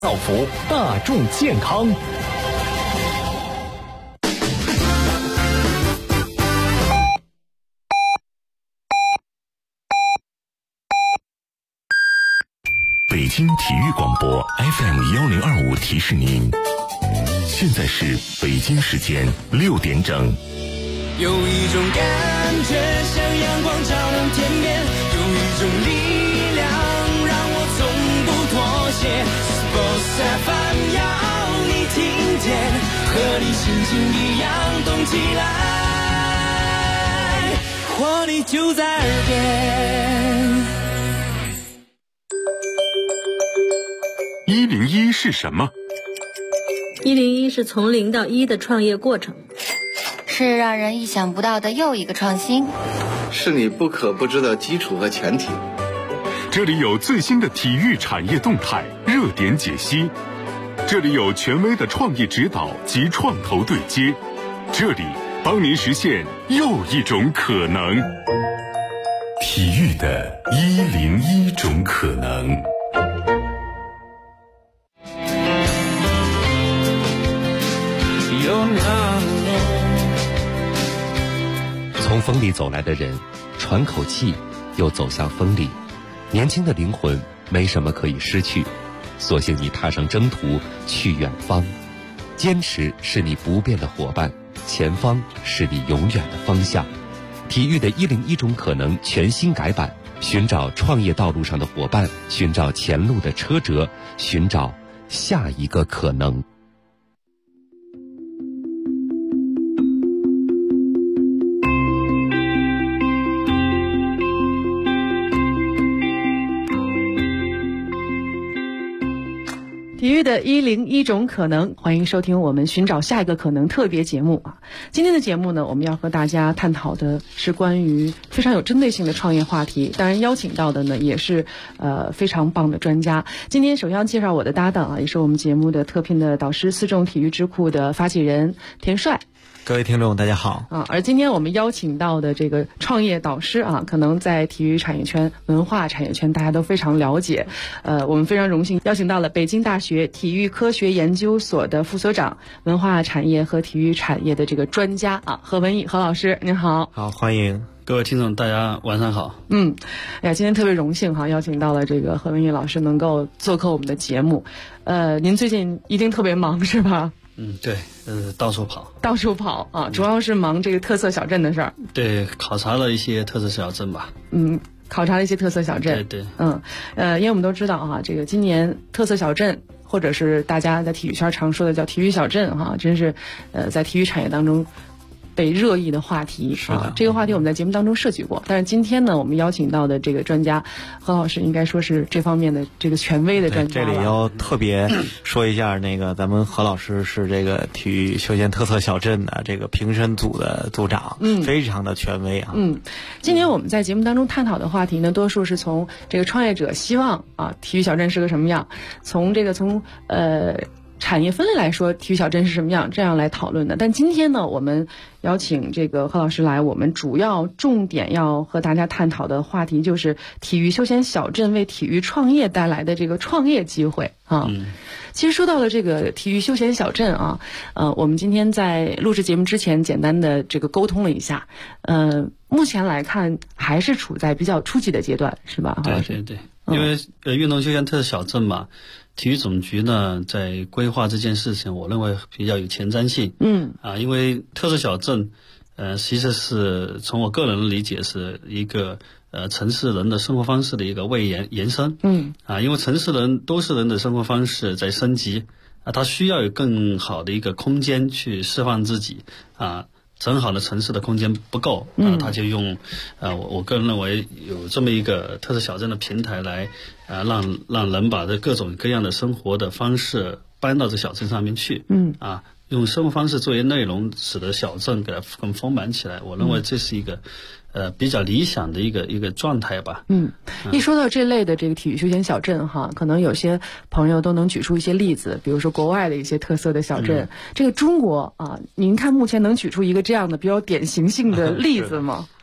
造福大众健康。 北京体育广播 FM1025 提示您，现在是北京时间6点整。 有一种感觉像阳光照亮天边，有一种力量让我从不妥协。Sports FM 要你听见，和你心情一样动起来，活力就在耳边。 101是什么 ？101是从0到1的创业过程， 是让人意想不到的又一个创新， 是你不可不知的基础和前提。 这里有最新的体育产业动态热点解析，这里有权威的创业指导及创投对接，这里帮您实现又一种可能。体育的101种可能。 从风里走来的人，喘口气，又走向风里。年轻的灵魂没什么可以失去，索性你踏上征途，去远方。坚持是你不变的伙伴，前方是你永远的方向。体育的101种可能全新改版，寻找创业道路上的伙伴，寻找前路的车辙，寻找下一个可能。 体育的101种可能，欢迎收听我们寻找下一个可能特别节目啊！今天的节目呢，我们要和大家探讨的是关于非常有针对性的创业话题，当然邀请到的呢也是非常棒的专家。今天首先要介绍我的搭档啊，也是我们节目的特聘的导师，4众体育智库的发起人田帅。 各位听众大家好啊！而今天我们邀请到的这个创业导师啊，可能在体育产业圈、文化产业圈大家都非常了解。我们非常荣幸邀请到了北京大学体育科学研究所的副所长、文化产业和体育产业的这个专家啊，何文义何老师，您好。 好，欢迎各位听众，大家晚上好。 哎呀，今天特别荣幸哈，邀请到了这个何文义老师能够做客我们的节目。您最近一定特别忙是吧？ 对，到处跑啊，主要是忙这个特色小镇的事儿。 对，考察了一些特色小镇吧。 考察了一些特色小镇。 对。 因为我们都知道哈，这个今年特色小镇，或者是大家在体育圈常说的叫体育小镇哈，真是在体育产业当中被热议的话题啊。这个话题我们在节目当中涉及过，但是今天呢，我们邀请到的这个专家何老师，应该说是这方面的这个权威的专家。 这里要特别说一下，咱们何老师是这个体育休闲特色小镇的这个评审组的组长，非常的权威啊。 今年我们在节目当中探讨的话题呢，多数是从这个创业者希望啊，体育小镇是个什么样，从产业分类来说，体育小镇是什么样，这样来讨论的。但今天呢，我们邀请这个何老师来，我们主要重点要和大家探讨的话题就是体育休闲小镇为体育创业带来的这个创业机会啊。其实说到了这个体育休闲小镇啊，我们今天在录制节目之前简单的这个沟通了一下，目前来看还是处在比较初级的阶段，是吧？ 对，因为运动休闲特色小镇嘛。体育总局呢，在规划这件事情，我认为比较有前瞻性。因为特色小镇，其实是从我个人的理解是一个城市人的生活方式的一个延伸。因为城市人都市人的生活方式在升级，他需要有更好的一个空间去释放自己正好的城市的空间不够，他就用我个人认为有这么一个特色小镇的平台来让人把这各种各样的生活的方式搬到这小镇上面去，用生活方式作为内容，使得小镇给它更丰满起来。我认为这是一个比较理想的一个状态吧。 一说到这类的这个体育休闲小镇哈，可能有些朋友都能举出一些例子，比如说国外的一些特色的小镇。这个中国啊，您看目前能举出一个这样的比较典型性的例子吗？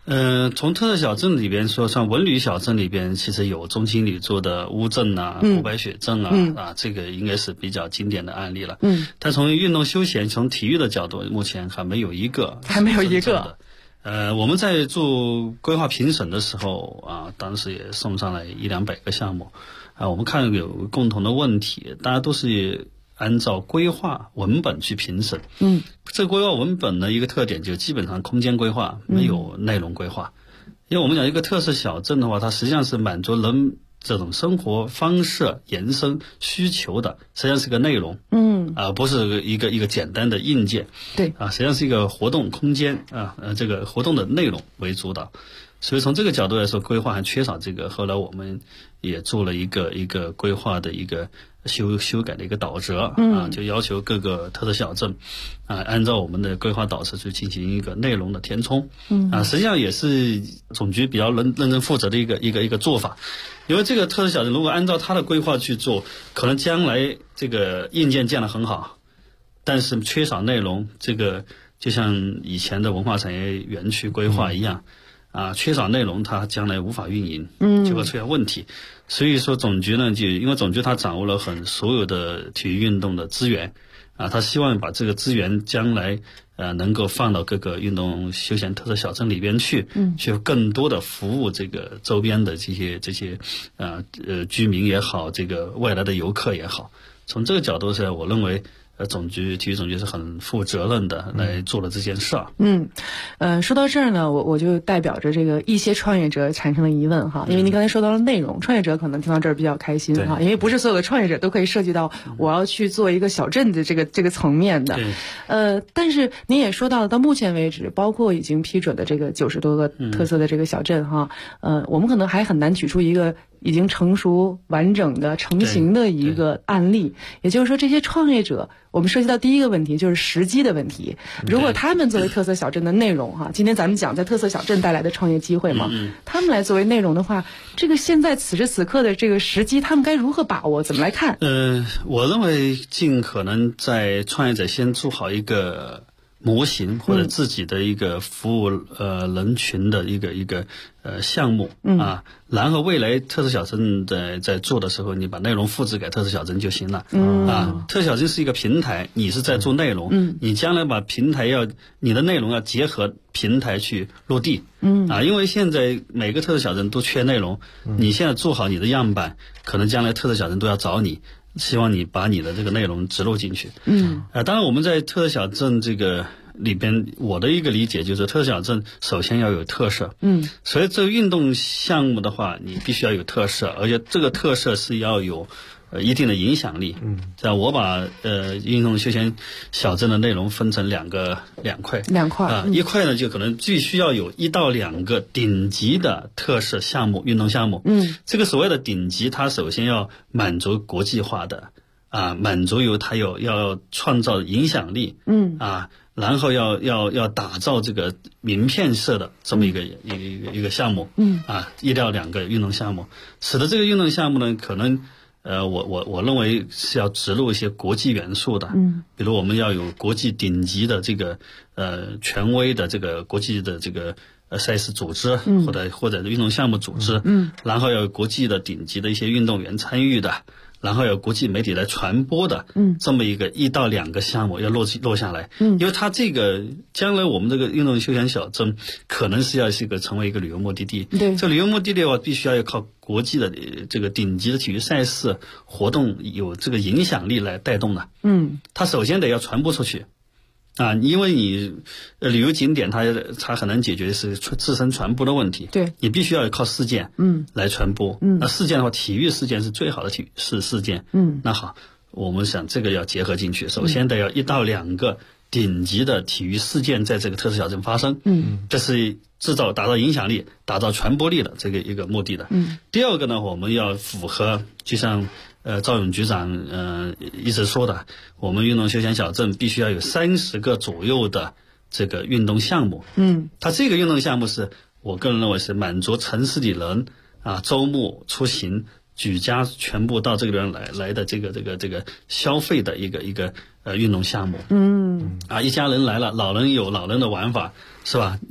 从特色小镇里边说，像文旅小镇里边，其实有中青旅做的乌镇啊、古白雪镇啊，这个应该是比较经典的案例了。但从运动休闲、从体育的角度，目前还没有一个。我们在做规划评审的时候啊，当时也送上来100-200个项目啊，我们看有共同的问题，大家都是按照规划文本去评审。这个规划文本的一个特点就基本上空间规划，没有内容规划。因为我们讲一个特色小镇的话，它实际上是满足人这种生活方式延伸需求的，实际上是个内容。不是一个简单的硬件。 对啊，实际上是一个活动空间啊，这个活动的内容为主导。所以从这个角度来说，规划还缺少这个。后来我们也做了一个规划的一个修改的一个导则啊，就要求各个特色小镇啊，按照我们的规划导则去进行一个内容的填充。实际上也是总局比较认真负责的一个做法。因为这个特色小镇如果按照它的规划去做，可能将来这个硬件建得很好，但是缺少内容，这个就像以前的文化产业园区规划一样。缺少内容，它将来无法运营，就会出现问题。所以说总局呢，就因为总局它掌握了所有的体育运动的资源啊，它希望把这个资源将来能够放到各个运动休闲特色小镇里边去，去更多的服务这个周边的这些居民也好，这个外来的游客也好。从这个角度上，我认为体育总局是很负责任的来做了这件事儿。 说到这儿呢，我就代表着这个一些创业者产生了疑问哈，因为您刚才说到了内容，创业者可能听到这儿比较开心哈，因为不是所有的创业者都可以涉及到我要去做一个小镇的这个层面的。但是您也说到了，到目前为止，包括已经批准的这个90多个特色的这个小镇哈，我们可能还很难举出一个已经成熟完整的成型的一个案例。也就是说，这些创业者，我们涉及到第一个问题就是时机的问题。如果他们作为特色小镇的内容哈，今天咱们讲在特色小镇带来的创业机会嘛，他们来作为内容的话，这个现在此时此刻的这个时机，他们该如何把握？怎么来看？ 我认为尽可能在创业者先做好一个模型或者自己的一个服务人群的一个项目啊，然后未来特色小镇在做的时候，你把内容复制给特色小镇就行了。特色小镇是一个平台，你是在做内容，你将来把平台你的内容要结合平台去落地。因为现在每个特色小镇都缺内容，你现在做好你的样板，可能将来特色小镇都要找你。希望你把你的这个内容植入进去。当然我们在特色小镇这个里边，我的一个理解就是特色小镇首先要有特色。所以这个运动项目的话，你必须要有特色，而且这个特色是要有一定的影响力。这样我把运动休闲小镇的内容分成两块。一块呢就可能必须要有1到2个顶级的特色项目，运动项目。这个所谓的顶级，它首先要满足国际化的满足它要创造影响力。然后要打造这个名片式的这么一个项目。1到2个运动项目，使得这个运动项目呢可能我认为是要植入一些国际元素的。比如我们要有国际顶级的这个权威的这个国际的这个赛事组织，或者运动项目组织。然后要有国际的顶级的一些运动员参与的，然后有国际媒体来传播的。这么一个1到2个项目要落下来。因为它这个将来我们这个运动休闲小镇可能是成为一个旅游目的地。这旅游目的地的话，必须要靠国际的这个顶级的体育赛事活动有这个影响力来带动的。它首先得要传播出去。因为你旅游景点它很难解决是自身传播的问题。你必须要靠事件来传播。那事件的话，体育事件是最好的事件。那好，我们想这个要结合进去，首先得要1到2个顶级的体育事件在这个特色小镇发生。这是打造影响力、打造传播力的这个一个目的的。第二个呢，我们要符合就像赵勇局长一直说的，我们运动休闲小镇必须要有30个左右的这个运动项目。它这个运动项目是我个人认为是满足城市里人周末出行举家全部到这个地方来的这个消费的一个运动项目。一家人来了，老人有老人的玩法，是吧？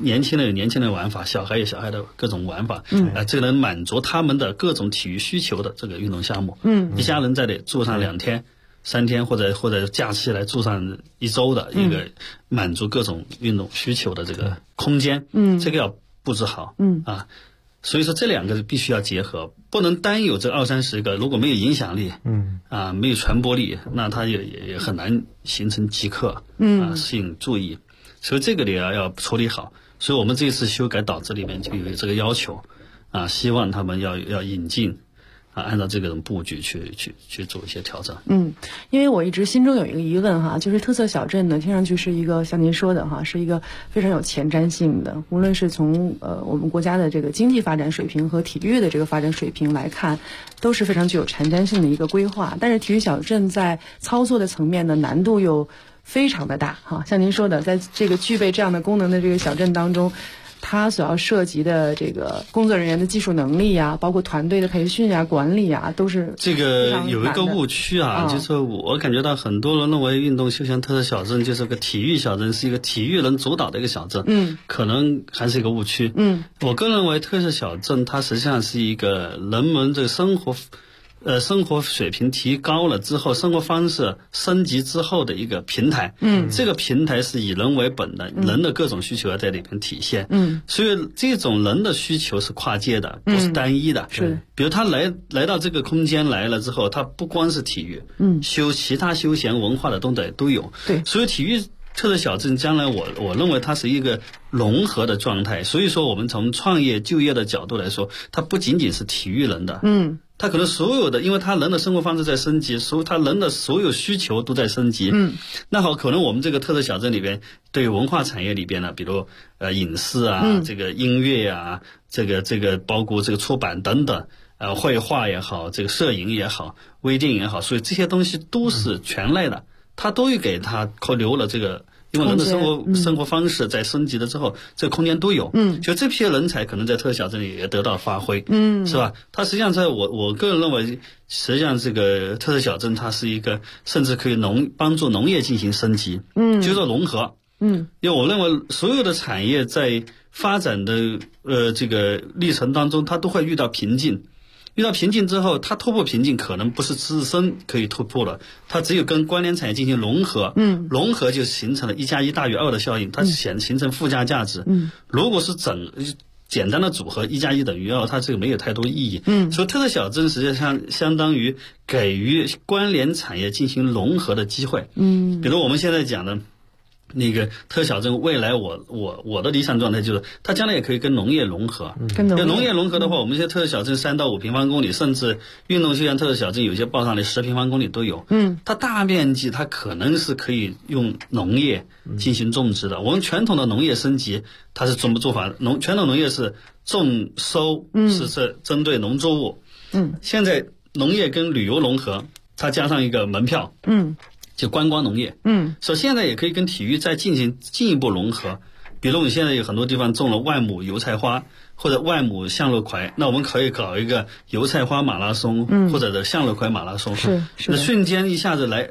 年轻人有年轻人的玩法，小孩有小孩的各种玩法，这个能满足他们的各种体育需求的这个运动项目，一家人在这里住上2天、3天，或者假期来住上1周的一个满足各种运动需求的这个空间，这个要布置好，所以说这2个必须要结合，不能单有这20-30个，如果没有影响力，没有传播力，那它也很难形成极客，吸引注意，所以这个里要处理好。所以我们这次修改导致里面就有这个要求，希望他们要引进。按照这个布局去做一些调整。 因为我一直心中有一个疑问哈，就是特色小镇呢，听上去是一个像您说的哈，是一个非常有前瞻性的，无论是从我们国家的这个经济发展水平和体育的这个发展水平来看，都是非常具有前瞻性的一个规划。但是体育小镇在操作的层面呢，难度又非常的大哈。像您说的，在这个具备这样的功能的这个小镇当中，它所要涉及的这个工作人员的技术能力呀，包括团队的培训呀、管理呀，都是这个有一个误区就是我感觉到很多人认为运动休闲特色小镇就是个体育小镇，是一个体育人主导的一个小镇，可能还是一个误区。我个人认为特色小镇它实际上是一个人们这个生活水平提高了之后，生活方式升级之后的一个平台。这个平台是以人为本的，人的各种需求要在里边体现。所以这种人的需求是跨界的，不是单一的。是，比如他来到这个空间来了之后，他不光是体育，其他休闲文化的都有。对，所以体育特色小镇将来我认为它是一个融合的状态。所以说我们从创业就业的角度来说，它不仅仅是体育人的。他可能所有的，因为他人的生活方式在升级，他人的所有需求都在升级。那好，可能我们这个特色小镇里边，对文化产业里边呢，比如影视啊，这个音乐啊，这个包括这个出版等等，绘画也好，这个摄影也好，微电影也好，所以这些东西都是全类的，他都给他留了这个。因为人的生活方式在升级了之后，这个空间都有，就这批人才可能在特色小镇里也得到发挥，是吧？它实际上在我个人认为，实际上这个特色小镇它是一个甚至可以帮助农业进行升级，就是说融合，因为我认为所有的产业在发展的这个历程当中，它都会遇到瓶颈。遇到瓶颈之后，它突破瓶颈可能不是自身可以突破了，它只有跟关联产业进行融合，融合就形成了1+1大于2的效应，它形成附加价值。如果是简单的组合1+1等于2，它这个没有太多意义。所以特色小镇实际上相当于给予关联产业进行融合的机会。比如我们现在讲的那个特色小镇，未来我的理想状态就是，它将来也可以跟农业融合。跟农业融合的话，我们现在特色小镇3到5平方公里，甚至运动休闲特色小镇有些报上来10平方公里都有。它大面积它可能是可以用农业进行种植的。我们传统的农业升级，它是怎么做法？传统农业是种收，是针对农作物。现在农业跟旅游融合，它加上一个门票。就观光农业，所以现在也可以跟体育再进一步融合。比如我们现在有很多地方种了万亩油菜花或者万亩向日葵，那我们可以搞一个油菜花马拉松，或者的向日葵马拉松。那瞬间来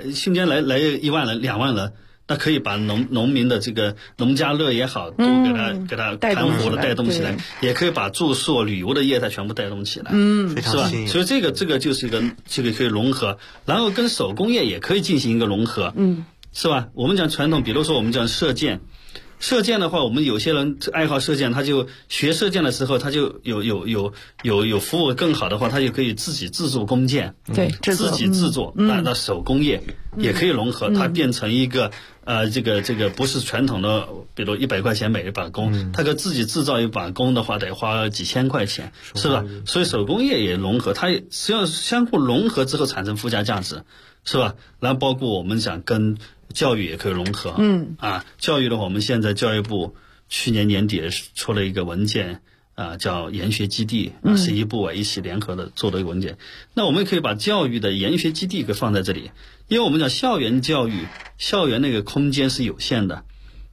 1万人、2万人，那可以把农民的这个农家乐也好，都给他盘活的带动起来，也可以把住宿、旅游的业态全部带动起来，是吧？所以这个就是一个这个可以融合，然后跟手工业也可以进行一个融合，是吧？我们讲传统，比如说我们讲射箭的话，我们有些人爱好射箭，他就学射箭的时候，他就有服务更好的话，他就可以自己制作弓箭，自己制作，那手工业也可以融合，它变成一个这个不是传统的，比如100块钱买一把弓，他可自己制造一把弓的话，得花几千块钱，是吧？所以手工业也融合，它也只要相互融合之后产生附加价值，是吧？然后包括我们讲跟教育也可以融合，教育的话，我们现在教育部去年年底出了一个文件，叫研学基地，11部一起联合的做的一个文件。那我们可以把教育的研学基地给放在这里，因为我们讲校园教育，校园那个空间是有限的，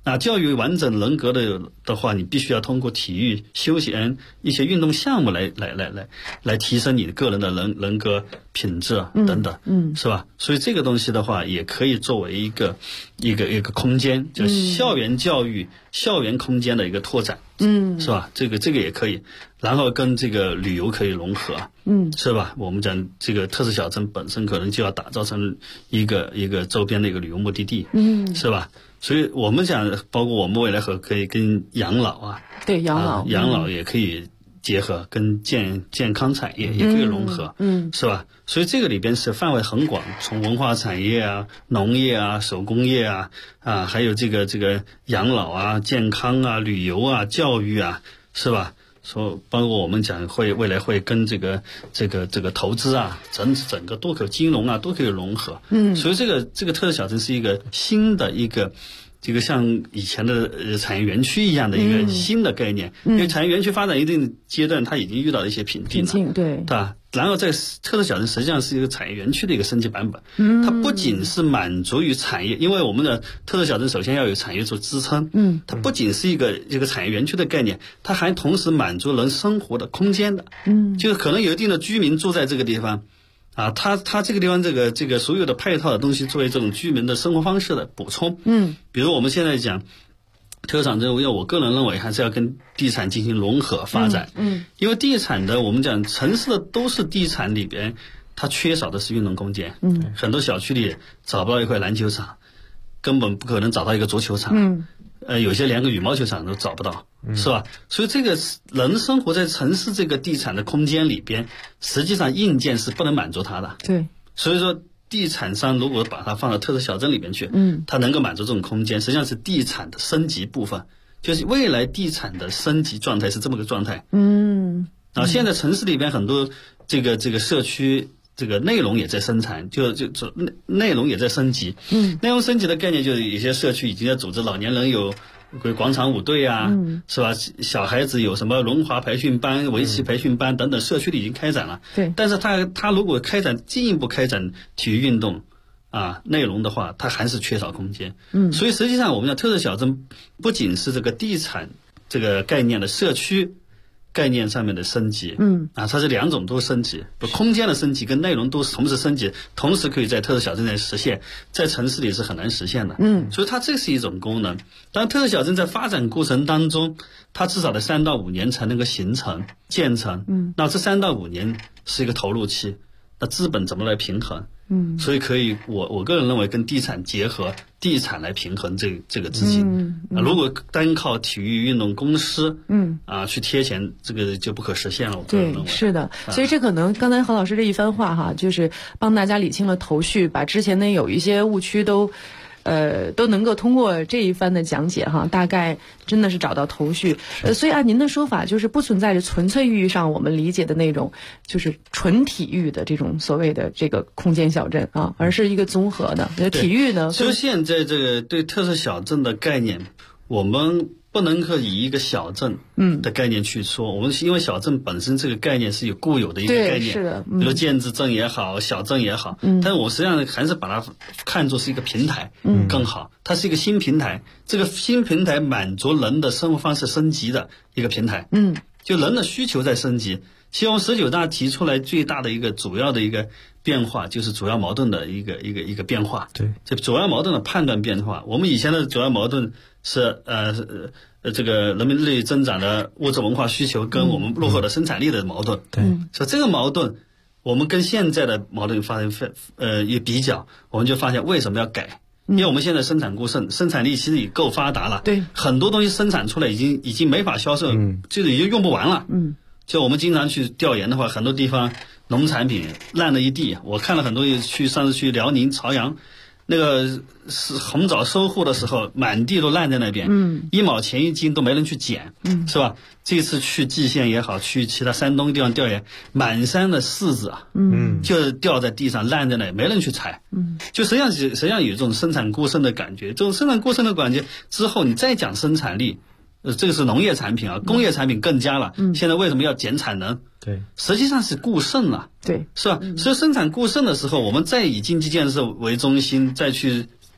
教育完整人格的话，你必须要通过体育、休闲一些运动项目来提升你个人的人格品质等等，是吧？所以这个东西的话，也可以作为一个空间，就是校园教育、校园空间的一个拓展，是吧？这个也可以，然后跟这个旅游可以融合，是吧？我们讲这个特色小镇本身可能就要打造成一个周边的一个旅游目的地，是吧？所以我们讲，包括我们未来可以跟养老啊， 对养老也可以结合，跟健康产业也可以融合，是吧？所以这个里边是范围很广，从文化产业啊、农业啊、手工业啊，还有这个养老啊、健康啊、旅游啊、教育啊，是吧？说包括我们讲未来会跟这个投资啊，整个都可金融啊都可以融合，所以这个特色小镇是一个新的一个这个像以前的产业园区一样的一个新的概念，因为产业园区发展一定阶段，它已经遇到了一些瓶颈了，对吧？然后在特色小镇实际上是一个产业园区的一个升级版本，它不仅是满足于产业，因为我们的特色小镇首先要有产业做支撑，它不仅是一个产业园区的概念，它还同时满足人生活的空间的，就是可能有一定的居民住在这个地方。他这个地方这个所有的配套的东西作为这种居民的生活方式的补充，比如我们现在讲特产这个，我个人认为还是要跟地产进行融合发展，因为地产的我们讲城市的都是地产里边，它缺少的是运动空间，很多小区里找不到一块篮球场，根本不可能找到一个足球场，有些连个羽毛球场都找不到，是吧？所以这个人生活在城市这个地产的空间里边，实际上硬件是不能满足它的。对，所以说地产商如果把它放到特色小镇里边去，它能够满足这种空间，实际上是地产的升级部分，就是未来地产的升级状态是这么个状态。现在城市里边很多这个社区。这个内容也在生产，就内容也在升级。内容升级的概念就是有些社区已经在组织老年人有广场舞队啊，是吧？小孩子有什么轮滑培训班、围棋培训班等等，社区里已经开展了。对，但是他如果进一步开展体育运动内容的话，它还是缺少空间。所以实际上我们讲特色小镇不仅是这个地产这个概念的社区概念上面的升级，它是两种都升级，空间的升级跟内容都是同时升级，同时可以在特色小镇内实现，在城市里是很难实现的。所以它这是一种功能。当然，特色小镇在发展过程当中，它至少得3到5年才能够形成建成。那这3到5年是一个投入期，那资本怎么来平衡？所以可以，我个人认为跟地产结合，地产来平衡这个资金。如果单靠体育运动公司，去贴钱，这个就不可实现了。我个人认为是的。所以这可能刚才何老师这一番话哈，就是帮大家理清了头绪，把之前的有一些误区都能够通过这一番的讲解哈，大概真的是找到头绪。所以按您的说法，就是不存在着纯粹意义上我们理解的那种就是纯体育的这种所谓的这个空间小镇啊，而是一个综合的体育呢。 就现在这个对特色小镇的概念，我们不能够以一个小镇的概念去说，我们因为小镇本身这个概念是有固有的一个概念，是的，比如建制镇也好，小镇也好，但是我实际上还是把它看作是一个平台更好，它是一个新平台，这个新平台满足人的生活方式升级的一个平台，就人的需求在升级。其实我们19大提出来最大的一个主要的一个变化，就是主要矛盾的一个变化。对，这主要矛盾的判断变化。我们以前的主要矛盾是这个人民日益增长的物质文化需求跟我们落后的生产力的矛盾。对，所以这个矛盾，我们跟现在的矛盾发生一比较，我们就发现为什么要改。因为我们现在生产过剩，生产力其实已够发达了。对，很多东西生产出来已经没法销售，就是已经用不完了。就我们经常去调研的话，很多地方农产品烂了一地。我看了很多上次去辽宁朝阳，那个是红枣收获的时候，满地都烂在那边，1毛钱1斤都没人去捡，是吧？这次去蓟县也好，去其他山东地方调研，满山的柿子就掉在地上烂在那里，没人去采，就实际上有这种生产过剩的感觉。这种生产过剩的感觉之后，你再讲生产力。这个是农业产品啊，工业产品更加了。现在为什么要减产能？对，实际上是固剩了。对，是吧？所以生产固剩的时候，我们再以经济建设为中心，再去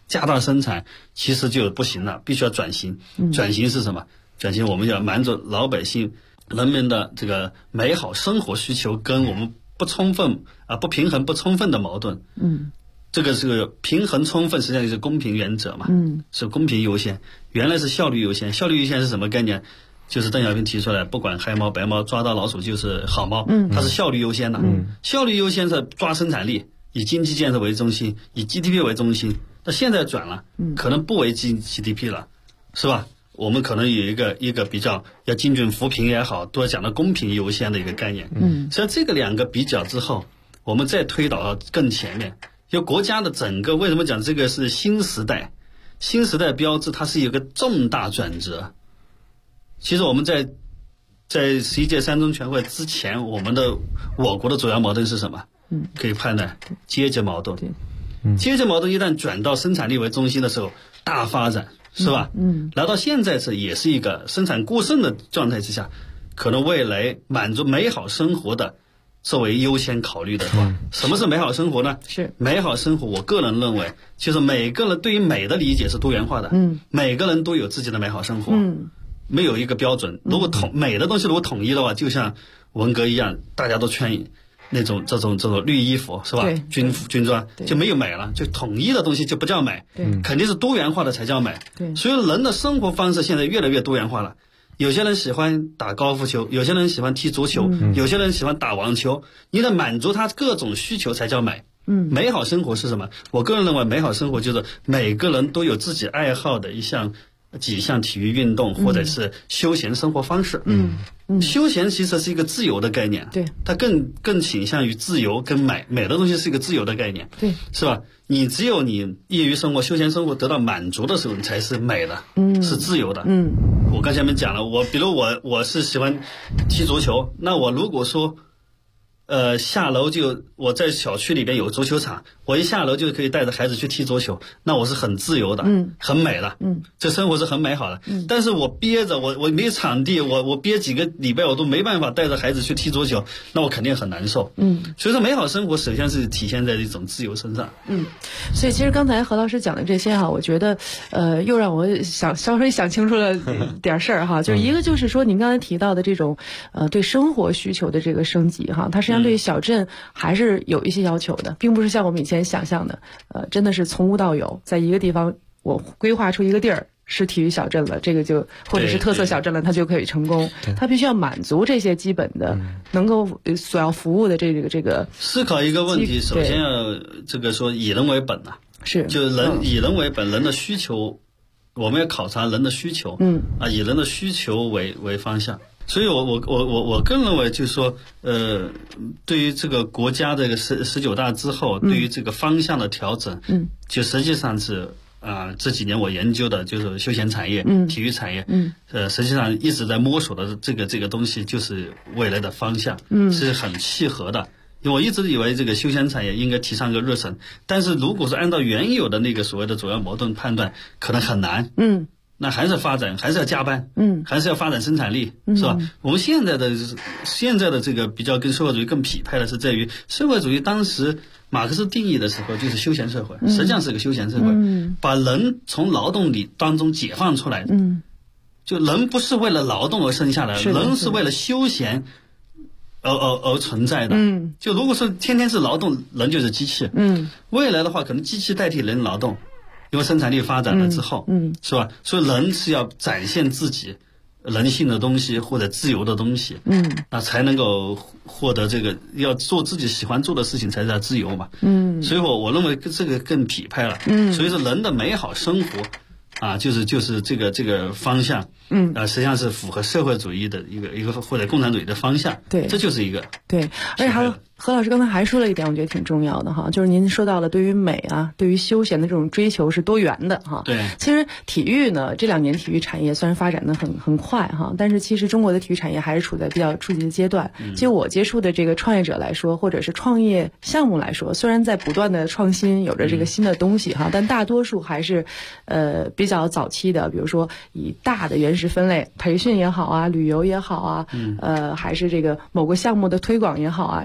加大生产，其实就不行了，必须要转型。转型是什么？转型我们要满足老百姓人们的这个美好生活需求跟我们不平衡不充分的矛盾。这个是平衡充分，实际上就是公平原则嘛。是公平优先，原来是效率优先。效率优先是什么概念？就是邓小平提出来，不管黑猫白猫，抓到老鼠就是好猫。它是效率优先的。效率优先是抓生产力，以经济建设为中心，以 GDP 为中心。那现在转了，可能不为 GDP 了，是吧？我们可能有一个比较要精准扶贫也好，多讲的公平优先的一个概念。所以这个两个比较之后，我们再推导到更前面，就国家的整个为什么讲这个是新时代？新时代标志它是有个重大转折。其实我们在11届三中全会之前，我国的主要矛盾是什么？可以判断阶级矛盾。阶级矛盾一旦转到生产力为中心的时候，大发展，是吧？来到现在也是一个生产过剩的状态之下，可能未来满足美好生活的作为优先考虑的话，什么是美好生活呢？是美好生活，我个人认为，就是每个人对于美的理解是多元化的。每个人都有自己的美好生活。没有一个标准。如果美的东西如果统一的话，就像文革一样，大家都穿这种绿衣服，是吧？军装就没有美了，就统一的东西就不叫美。肯定是多元化的才叫美。所以人的生活方式现在越来越多元化了。有些人喜欢打高尔夫球，有些人喜欢踢足球，有些人喜欢打网球。你得满足他各种需求才叫美。美好生活是什么？我个人认为，美好生活就是每个人都有自己爱好的几项体育运动，或者是休闲生活方式。休闲其实是一个自由的概念。它更倾向于自由跟美的东西是一个自由的概念。是吧？只有你业余生活、休闲生活得到满足的时候，你才是美的。是自由的。我刚才讲了，比如我是喜欢踢足球，那我如果说下楼我在小区里边有足球场，我一下楼就可以带着孩子去踢足球，那我是很自由的。很美的。这生活是很美好的。但是我憋着我没有场地，我憋几个礼拜我都没办法带着孩子去踢足球，那我肯定很难受。所以说美好生活首先是体现在一种自由身上。 所以其实刚才何老师讲的这些我觉得又让我稍微想清楚了点事儿哈。就是一个就是说您刚才提到的这种对生活需求的这个升级哈，它实际上对小镇还是有一些要求的，并不是像我们以前想象的真的是从无到有，在一个地方我规划出一个地儿是体育小镇了，这个就或者是特色小镇了，它就可以成功。它必须要满足这些基本的能够所要服务的这个思考一个问题，首先要这个说以人为本啊。是，就是以人为本，人的需求我们要考察人的需求。以人的需求为方向。所以我更认为就是说对于这个国家这个19大之后，对于这个方向的调整，就实际上是这几年我研究的就是休闲产业、体育产业，实际上一直在摸索的这个东西就是未来的方向，是很契合的。因为我一直以为这个休闲产业应该提倡一个热忱，但是如果是按照原有的那个所谓的主要矛盾判断，可能很难。那还是发展，还是要加班，还是要发展生产力，是吧？我们现在的这个比较跟社会主义更匹配的是在于，社会主义当时马克思定义的时候就是休闲社会，实际上是个休闲社会，把人从劳动力当中解放出来。就人不是为了劳动而生下来，人是为了休闲而存在的。就如果说天天是劳动，人就是机器。未来的话，可能机器代替人劳动。因为生产力发展了之后，是吧？所以人是要展现自己人性的东西或者自由的东西，那才能够获得这个要做自己喜欢做的事情才叫自由嘛。所以我认为这个更匹配了。所以说人的美好生活就是这个方向，实际上是符合社会主义的一个或者共产主义的方向。对，这就是一个对，而且还有。何老师刚才还说了一点，我觉得挺重要的哈，就是您说到了对于美对于休闲的这种追求是多元的哈。对，其实体育呢，这2年体育产业虽然发展的很快哈，但是其实中国的体育产业还是处在比较初级的阶段。就我接触的这个创业者来说，或者是创业项目来说，虽然在不断的创新，有着这个新的东西哈，但大多数还是比较早期的，比如说以大的原始分类，培训也好旅游也好还是这个某个项目的推广也好来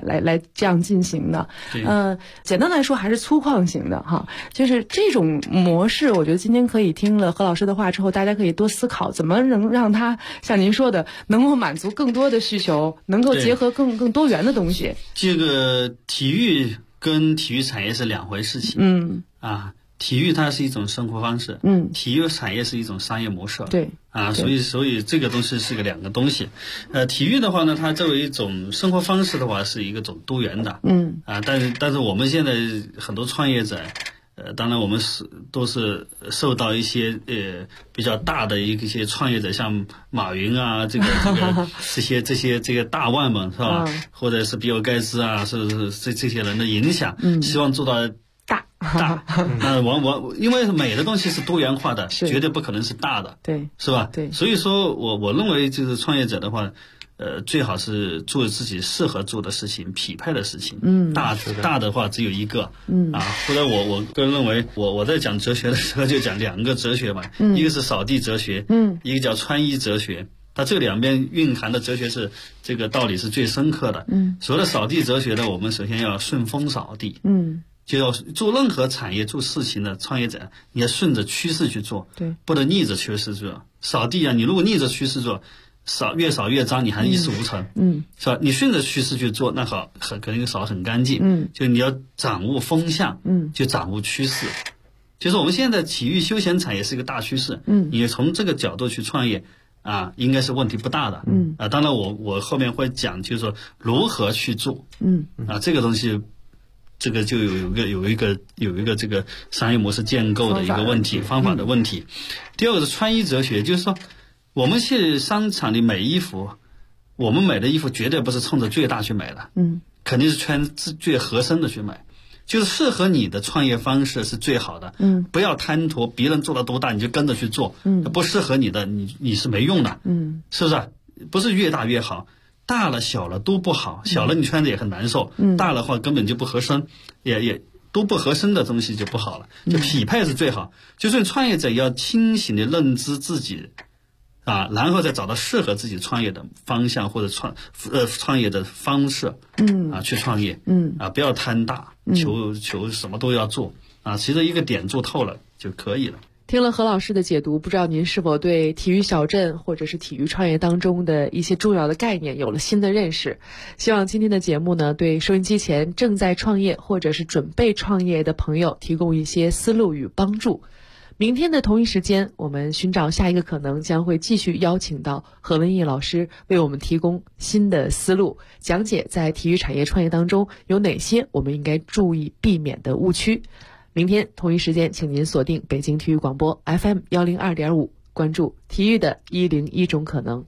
这样进行的。简单来说还是粗犷型的哈，就是这种模式，我觉得今天可以听了何老师的话之后，大家可以多思考，怎么能让它像您说的，能够满足更多的需求，能够结合更多元的东西。 这个体育跟体育产业是两回事情。体育它是一种生活方式，体育产业是一种商业模式。 对所以这个东西是两个东西。体育的话呢，它作为一种生活方式的话，是一种多元的。但是我们现在很多创业者，当然我们都是受到一些比较大的一些创业者，像马云啊，这些这个大腕们是吧？或者是比尔盖茨啊，是这些人的影响，希望做到大。因为美的东西是多元化的，绝对不可能是大的， 对， 是吧？ 对， 所以说我认为就是创业者的话，最好是做自己适合做的事情，匹配的事情。大的话只有一个。或者我个人认为，我在讲哲学的时候就讲两个哲学嘛，一个是扫地哲学，一个叫穿衣哲学。它这两边蕴含的哲学是这个道理是最深刻的。所谓的扫地哲学呢，我们首先要顺风扫地。就要做任何产业做事情的创业者，你要顺着趋势去做， 对， 不能逆着趋势做。扫地啊，你如果逆着趋势做，越扫越脏，你还一事无成，是吧？你顺着趋势去做，那好，肯定扫很干净，就你要掌握风向，就掌握趋势。就是我们现在体育休闲产业是一个大趋势，你从这个角度去创业应该是问题不大的，当然我后面会讲，就是说如何去做，这个东西。这个就有一个这个商业模式建构的一个问题，方法的问题。第二个是穿衣哲学，就是说我们去商场里买衣服，我们买的衣服绝对不是冲着最大去买的，肯定是穿最合身的去买，就是适合你的创业方式是最好的。不要贪图别人做到多大你就跟着去做，不适合你的你是没用的，是不是？不是越大越好。大了小了都不好，小了你穿着也很难受，大了话根本就不合身，也都不合身的东西就不好了，就匹配是最好。就是创业者要清醒的认知自己然后再找到适合自己创业的方向或者创业的方式，去创业，不要贪大，求什么都要做其实一个点做透了就可以了。 听了何老师的解读，不知道您是否对体育小镇或者是体育创业当中的一些重要的概念有了新的认识。希望今天的节目呢，对收音机前正在创业或者是准备创业的朋友提供一些思路与帮助。明天的同一时间，我们寻找下一个可能将会继续邀请到何文义老师为我们提供新的思路，讲解在体育产业创业当中有哪些我们应该注意避免的误区。明天同一时间，请您锁定北京体育广播 FM 102.5，关注体育的101种可能。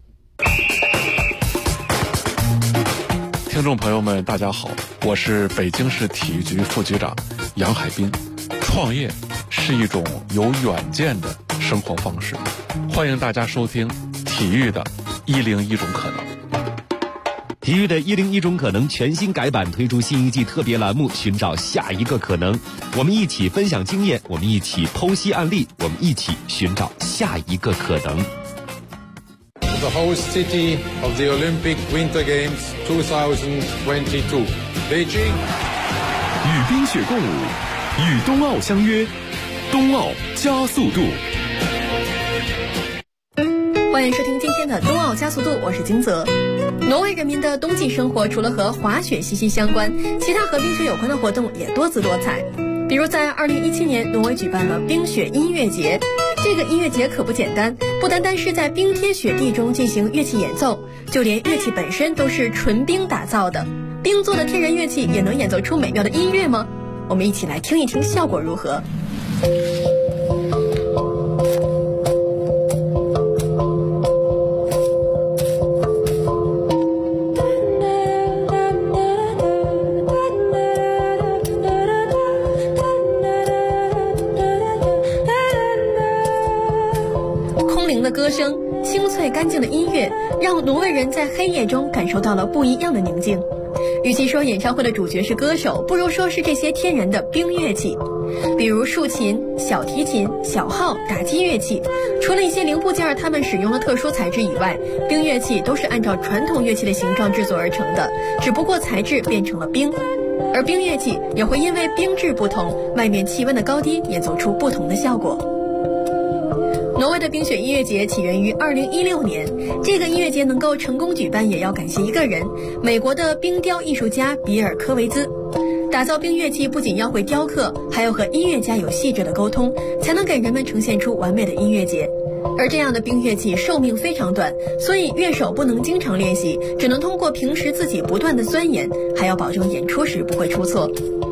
听众朋友们，大家好，我是北京市体育局副局长杨海滨。创业是一种有远见的生活方式，欢迎大家收听体育的101种可能。 体育的101种可能全新改版，推出新一季特别栏目，寻找下一个可能。我们一起分享经验，我们一起剖析案例，我们一起寻找下一个可能。 The host city of the Olympic Winter Games 2022, Beijing. 与冰雪共舞，与冬奥相约，冬奥加速度。 欢迎收听今天的冬奥加速度，我是金泽。挪威人民的冬季生活除了和滑雪息息相关，其他和冰雪有关的活动也多姿多彩。比如在2017年，挪威举办了冰雪音乐节。这个音乐节可不简单，不单单是在冰天雪地中进行乐器演奏，就连乐器本身都是纯冰打造的。冰做的天然乐器也能演奏出美妙的音乐吗？我们一起来听一听效果如何。歌声清脆干净的音乐，让挪威人在黑夜中感受到了不一样的宁静。与其说演唱会的主角是歌手，不如说是这些天然的冰乐器。 比如竖琴、小提琴、小号、打击乐器。除了一些零部件它们使用了特殊材质以外，冰乐器都是按照传统乐器的形状制作而成的，只不过材质变成了冰。而冰乐器也会因为冰质不同，外面气温的高低也做出不同的效果。挪威的冰雪音乐节起源于2016年，这个音乐节能够成功举办，也要感谢一个人，美国的冰雕艺术家比尔·科维兹。打造冰乐器不仅要会雕刻，还要和音乐家有细致的沟通，才能给人们呈现出完美的音乐节。而这样的冰乐器寿命非常短，所以乐手不能经常练习，只能通过平时自己不断的钻研，还要保证演出时不会出错。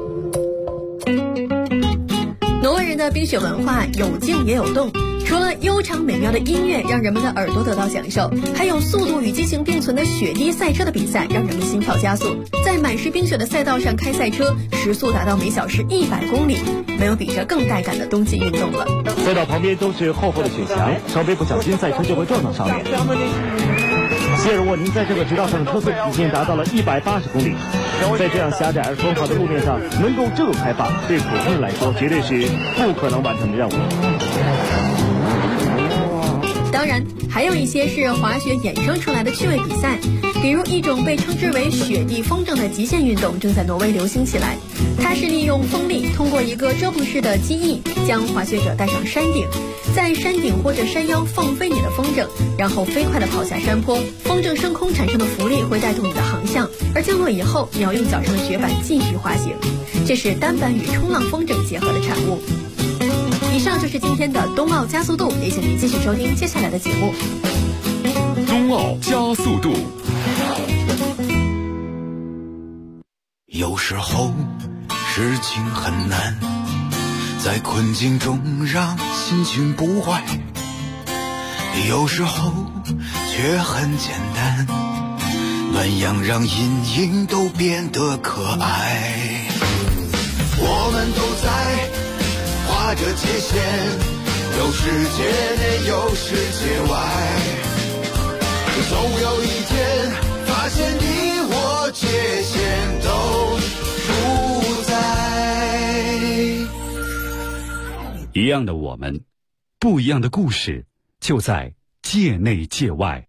挪威人的冰雪文化有静也有动，除了悠长美妙的音乐让人们的耳朵得到享受，还有速度与激情并存的雪地赛车的比赛让人们心跳加速。在满是冰雪的赛道上开赛车，时速达到每小时100公里，没有比这更带感的冬季运动了。 赛道旁边都是厚厚的雪墙，稍微不小心赛车就会撞到上面。谢尔沃宁在这个直道上的车速已经达到了180公里，在这样狭窄而风滑的路面上能够这么开放，对普通人来说绝对是不可能完成的任务。 当然，还有一些是滑雪衍生出来的趣味比赛，比如一种被称之为雪地风筝的极限运动正在挪威流行起来。它是利用风力通过一个折蓬式的机翼将滑雪者带上山顶，在山顶或者山腰放飞你的风筝，然后飞快地跑下山坡。风筝升空产生的浮力会带动你的航向，而降落以后你要用脚上的雪板继续滑行。这是单板与冲浪风筝结合的产物。以上就是今天的冬奥加速度，也请您继续收听接下来的节目。 冬奥加速度。 有时候事情很难，在困境中让心情不坏，有时候却很简单，暖阳让阴影都变得可爱。我们都在画着界限，有世界内有世界外，总有一天发现你我界限都不在。 一样的我们，不一样的故事，就在界内界外。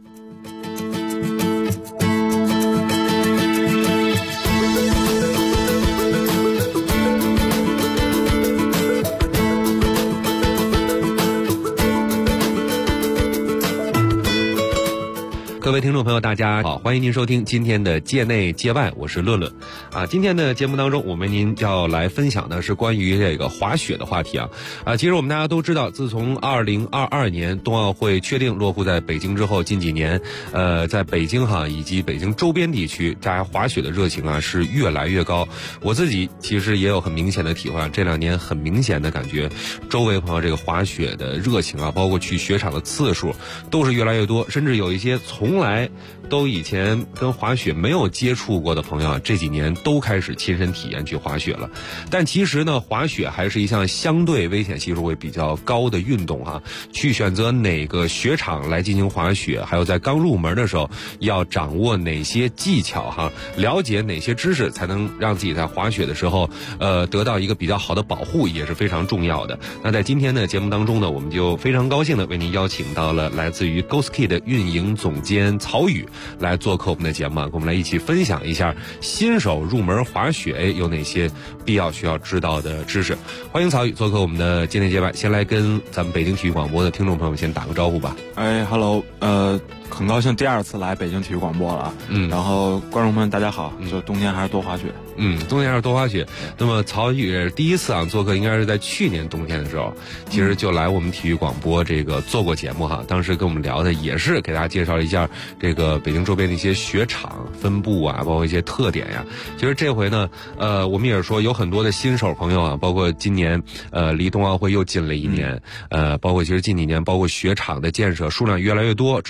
各位听众朋友大家好，欢迎您收听今天的界内界外，我是乐乐今天的节目当中我们您要来分享的是关于这个滑雪的话题其实我们大家都知道，自从2022年冬奥会确定落户在北京之后，近几年在北京以及北京周边地区大家滑雪的热情是越来越高。我自己其实也有很明显的体会，这2年很明显的感觉周围朋友这个滑雪的热情包括去雪场的次数都是越来越多，甚至有一些从来都以前跟滑雪没有接触过的朋友这几年都开始亲身体验去滑雪了。但其实呢，滑雪还是一项相对危险系数会比较高的运动去选择哪个雪场来进行滑雪，还有在刚入门的时候要掌握哪些技巧了解哪些知识，才能让自己在滑雪的时候得到一个比较好的保护，也是非常重要的。那在今天的节目当中呢，我们就非常高兴的为您邀请到了来自于 GoSki 的运营总监曹宇来做客我们的节目跟我们来一起分享一下新手入门滑雪有哪些必要需要知道的知识。欢迎曹宇做客我们的界内界外，先来跟咱们北京体育广播的听众朋友们先打个招呼吧。 Hello， 很高兴第2次来北京体育广播了然后观众朋友们大家好，就冬天还是多滑雪。 冬天还是多滑雪。那么曹宇第1次做客应该是在去年冬天的时候，其实就来我们体育广播这个做过节目当时跟我们聊的也是给大家介绍了一下这个北京周边的一些雪场分布包括一些特点其实这回呢我们也是说有很多的新手朋友包括今年离冬奥会又近了1年包括其实近几年包括雪场的建设数量越来越多，质量越来越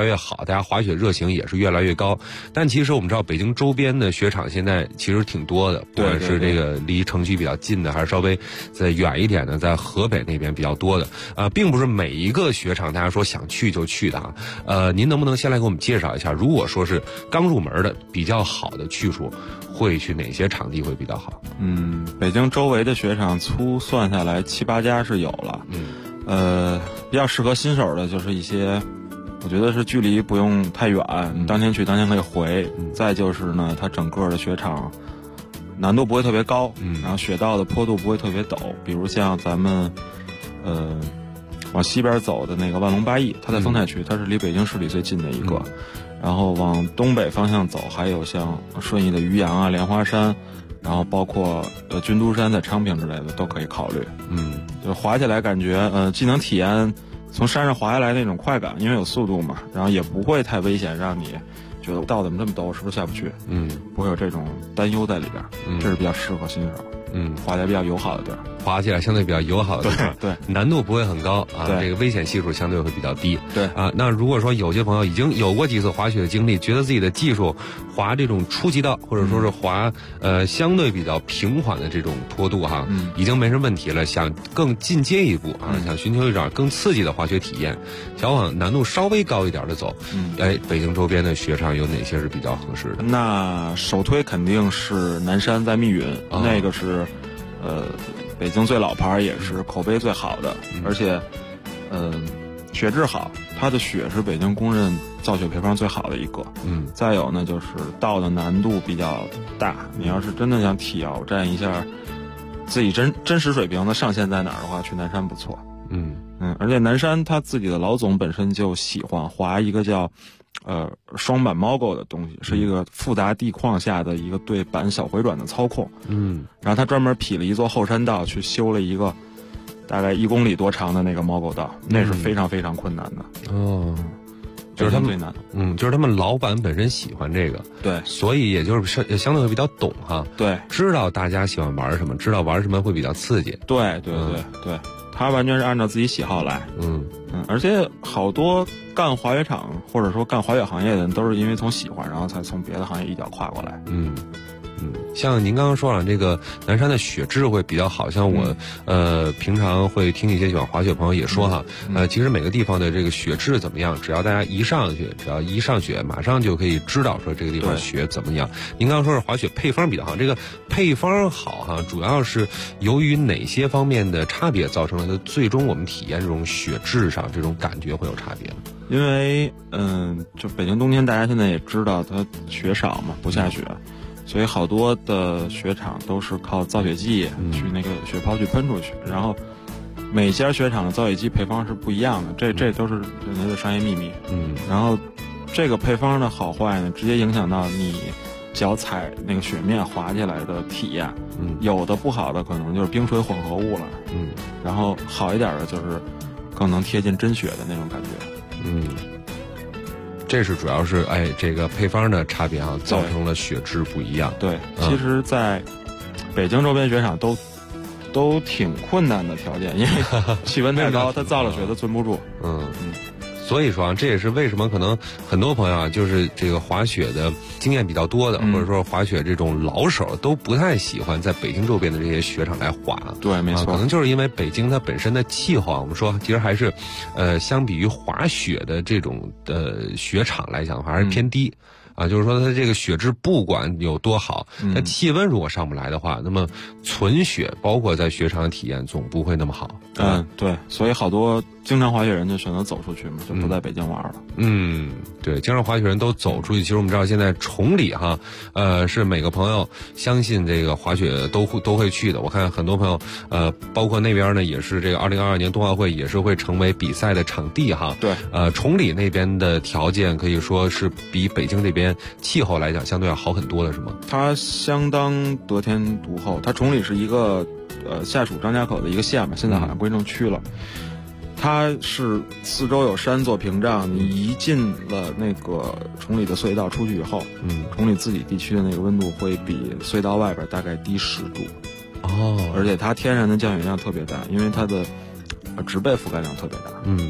越好，大家滑雪热情也是越来越高。但其实我们知道北京周边的雪场现在其实挺多的，不管是这个离城区比较近的，还是稍微再远一点的，在河北那边比较多的，并不是每一个雪场大家说想去就去的啊。您能不能先来给我们介绍一下，如果说是刚入门的比较好的去处，会去哪些场地会比较好？ 北京周围的雪场粗算下来7、8家是有了。比较适合新手的就是一些，我觉得是距离不用太远，当天去当天可以回。再就是呢，它整个的雪场难度不会特别高，然后雪道的坡度不会特别陡。比如像咱们往西边走的那个万隆八义，它在丰台区，它是离北京市里最近的一个。然后往东北方向走，还有像顺义的渔阳啊、莲花山，然后包括军都山在昌平之类的都可以考虑。就滑起来感觉既能体验从山上滑下来那种快感，因为有速度嘛，然后也不会太危险，让你觉得道怎么这么陡，是不是下不去？不会有这种担忧在里边。这是比较适合新手。滑起来比较友好的地儿， 滑起来相对比较友好的地方， 对， 难度不会很高啊，这个危险系数相对会比较低， 对啊。那如果说有些朋友已经有过几次滑雪的经历，觉得自己的技术滑这种初级道，或者说是滑相对比较平缓的这种坡度哈，已经没什么问题了，想更进阶一步啊，想寻求一点更刺激的滑雪体验，想往难度稍微高一点的走，北京周边的雪场有哪些是比较合适的？ 那首推肯定是南山在密云，那个是北京最老牌，也是口碑最好的，而且雪质好，它的雪是北京公认造雪配方最好的一个。再有呢就是道的难度比较大，你要是真的想挑战一下自己真实水平的上限在哪儿的话，去南山不错。而且南山他自己的老总本身就喜欢滑一个叫双板猫狗的东西，是一个复杂地况下的一个对板小回转的操控。然后他专门劈了一座后山道，去修了一个大概1公里多长的那个猫狗道，那是非常非常困难的。 就是他们最难的。 就是他们老板本身喜欢这个， 对， 所以也就是相对会比较懂哈， 对， 知道大家喜欢玩什么，知道玩什么会比较刺激。 对，他完全是按照自己喜好来。而且好多干滑雪场或者说干滑雪行业的人，都是因为从喜欢，然后才从别的行业一脚跨过来。 像您刚刚说了，这个南山的雪质会比较好，像我平常会听一些喜欢滑雪朋友也说哈，其实每个地方的这个雪质怎么样，只要大家一上雪，马上就可以知道说这个地方雪怎么样。您刚刚说是滑雪配方比较好，这个配方好哈，主要是由于哪些方面的差别造成了它最终我们体验这种雪质上这种感觉会有差别？ 因为就北京冬天大家现在也知道它雪少嘛，不下雪。所以好多的雪场都是靠造雪剂去那个雪泡去喷出去，然后每家雪场的造雪剂配方是不一样的，这都是人家的商业秘密。然后这个配方的好坏呢，直接影响到你脚踩那个雪面滑起来的体验。有的不好的可能就是冰水混合物了。然后好一点的就是更能贴近真雪的那种感觉。 这是主要是这个配方的差别造成了雪质不一样。 对，其实在北京周边雪场都挺困难的条件，因为气温太高，它造了雪都存不住。 所以说这也是为什么可能很多朋友就是这个滑雪的经验比较多的，或者说滑雪这种老手都不太喜欢在北京周边的这些雪场来滑。 对，没错， 可能就是因为北京它本身的气候我们说其实还是相比于滑雪的这种雪场来讲还是偏低。就是说它这个雪质不管有多好，它气温如果上不来的话，那么存雪包括在雪场的体验总不会那么好。 对，所以好多经常滑雪人就选择走出去嘛，就不在北京玩了。 对，经常滑雪人都走出去。其实我们知道现在崇礼是每个朋友相信这个滑雪都会去的。我看很多朋友包括那边呢也是这个2022年冬奥会也是会成为比赛的场地哈。 对， 崇礼那边的条件可以说是比北京这边气候来讲相对要好很多了，是吗？ 它相当得天独厚。它崇礼是一个下属张家口的一个县嘛，现在好像归成区了。它是四周有山做屏障，你一进了那个崇礼的隧道出去以后，崇礼自己地区的那个温度会比隧道外边大概低10度。而且它天然的降雪量特别大，因为它的植被覆盖量特别大。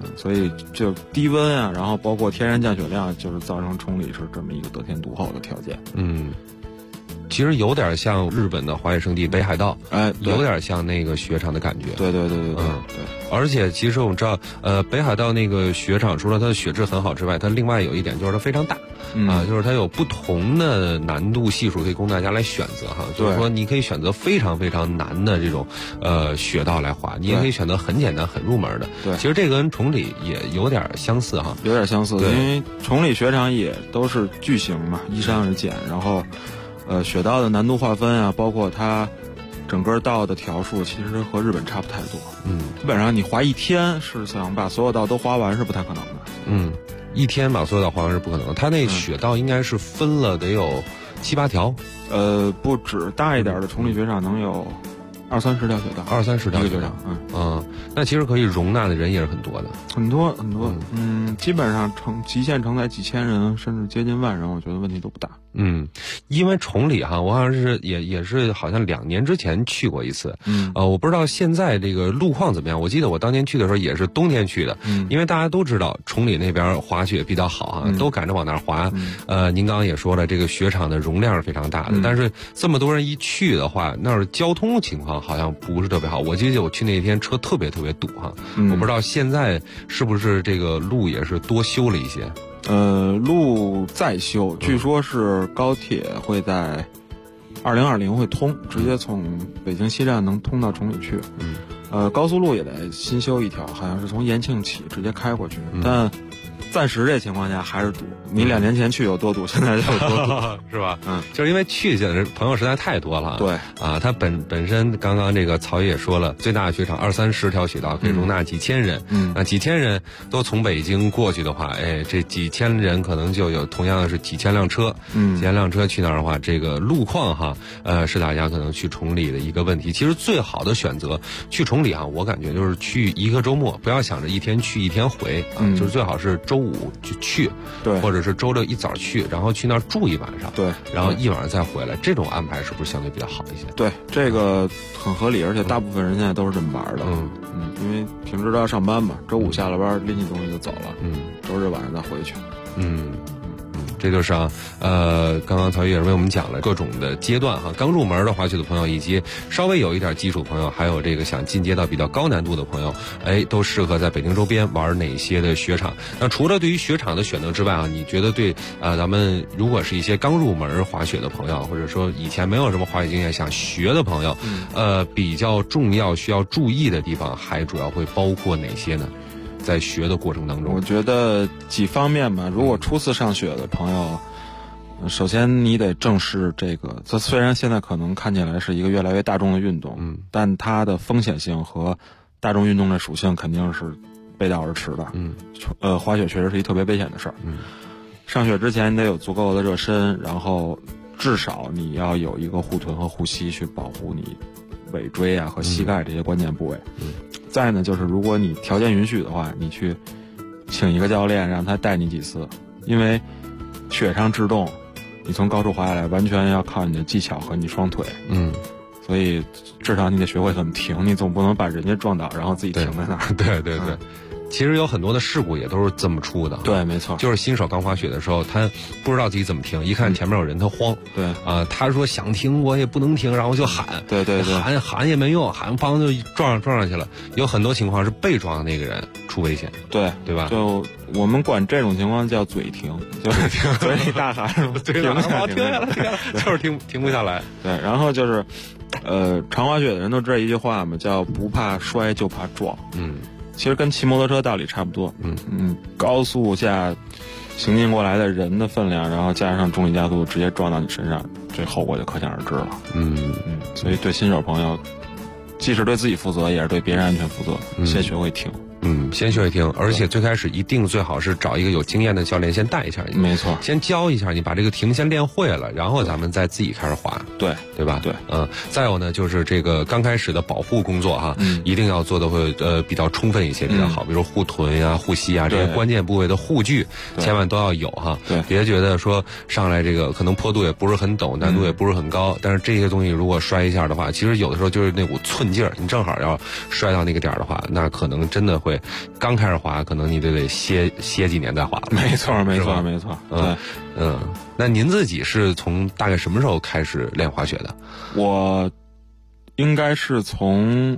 所以就低温啊，然后包括天然降雪量，就是造成崇礼是这么一个得天独厚的条件。 其实有点像日本的滑雪胜地北海道，有点像那个雪场的感觉。 对。 而且其实我们知道，北海道那个雪场除了它的雪质很好之外，它另外有一点就是它非常大。就是它有不同的难度系数可以供大家来选择哈，就是说你可以选择非常非常难的这种雪道来滑，你也可以选择很简单很入门的。 对， 其实这个跟崇礼也有点相似哈， 有点相似，因为崇礼雪场也都是巨型嘛，依山而建，然后雪道的难度划分啊，包括它整个道的条数，其实和日本差不太多。基本上你滑一天是想把所有道都滑完是不太可能的。 一天把所有道滑完是不可能的，它那雪道应该是分了得有7、8条， 不止，大一点的崇礼雪场能有20-30条雪道 ，20-30条雪道，那其实可以容纳的人也是很多的， 很多，基本上极限承载几千人，甚至接近万人，我觉得问题都不大。 因为崇礼哈，我好像是也是好像2年之前去过一次，我不知道现在这个路况怎么样。我记得我当年去的时候也是冬天去的，因为大家都知道崇礼那边滑雪比较好啊，都赶着往那儿滑。您刚刚也说了，这个雪场的容量是非常大的，但是这么多人一去的话，那儿交通情况好像不是特别好。我记得我去那天车特别堵哈，我不知道现在是不是这个路也是多修了一些。 路在修，据说是高铁会在2020会通，直接从北京西站能通到崇礼去。高速路也得新修一条，好像是从延庆起直接开过去，但暂时这情况下还是堵。你2年前去有多堵，现在就有多堵， 是吧？就是因为去的朋友实在太多了。 对啊，它本身刚刚这个曹爷也说了，最大的雪场20-30条雪道可以容纳几千人。那几千人都从北京过去的话，这几千人可能就有同样的是几千辆车。几千辆车去那儿的话，这个路况哈，是大家可能去崇礼的一个问题。其实最好的选择去崇礼哈，我感觉就是去一个周末，不要想着一天去一天回啊，就是最好是周5就去， 对， 或者是周6一早去，然后去那儿住一晚上， 对， 然后一晚上再回来，这种安排是不是相对比较好一些？ 对，这个很合理，而且大部分人现在都是这么玩的。因为平时都要上班嘛，周5下了班拎起东西就走了，周日晚上再回去。 这就是刚刚曹爷也为我们讲了各种的阶段哈，刚入门的滑雪的朋友，以及稍微有一点基础朋友，还有这个想进阶到比较高难度的朋友，都适合在北京周边玩哪些的雪场。那除了对于雪场的选择之外啊，你觉得对咱们如果是一些刚入门滑雪的朋友，或者说以前没有什么滑雪经验想学的朋友，比较重要需要注意的地方，还主要会包括哪些呢？在学的过程当中， 我觉得几方面吧。如果初次上雪的朋友，首先你得正视这个，这虽然现在可能看起来是一个越来越大众的运动，但它的风险性和大众运动的属性肯定是背道而驰的。滑雪确实是一特别危险的事儿。上雪之前你得有足够的热身，然后至少你要有一个护臀和护膝去保护你尾椎啊和膝盖这些关键部位。再呢，就是如果你条件允许的话，你去请一个教练，让他带你几次，因为雪上制动，你从高处滑下来，完全要靠你的技巧和你双腿。所以至少你得学会怎么停，你总不能把人家撞倒，然后自己停在那儿。 对。其实有很多的事故也都是这么出的。 对，没错， 就是新手刚滑雪的时候，他不知道自己怎么停，一看前面有人，他慌。 对他说想停我也不能停，然后就喊。 对， 喊也没用，喊方就撞上去了。有很多情况是被撞的那个人出危险。对吧？ 就我们管这种情况叫嘴停，就是嘴里大喊， 停下来，就是停不下来。 对，然后就是，常滑雪的人都知道一句话嘛，叫不怕摔就怕撞。其实跟骑摩托车道理差不多。高速下行进过来的人的分量，然后加上重力加速直接撞到你身上，这后果就可想而知了。所以对新手朋友，既是对自己负责，也是对别人安全负责，先学会停。 先学会停，而且最开始一定最好是找一个有经验的教练先带一下你。 没错， 先教一下你，把这个停先练会了，然后咱们再自己开始滑。对吧？ 对， 再有呢，就是这个刚开始的保护工作哈，一定要做的会比较充分一些，比较好，比如护臀呀、护膝啊这些关键部位的护具，千万都要有哈。 对， 别觉得说上来这个可能坡度也不是很陡，难度也不是很高，但是这些东西如果摔一下的话，其实有的时候就是那股寸劲儿，你正好要摔到那个点儿的话，那可能真的会会，刚开始滑可能你得歇几年再滑了。 没错。对， 那您自己是从大概什么时候开始练滑雪的？ 我应该是从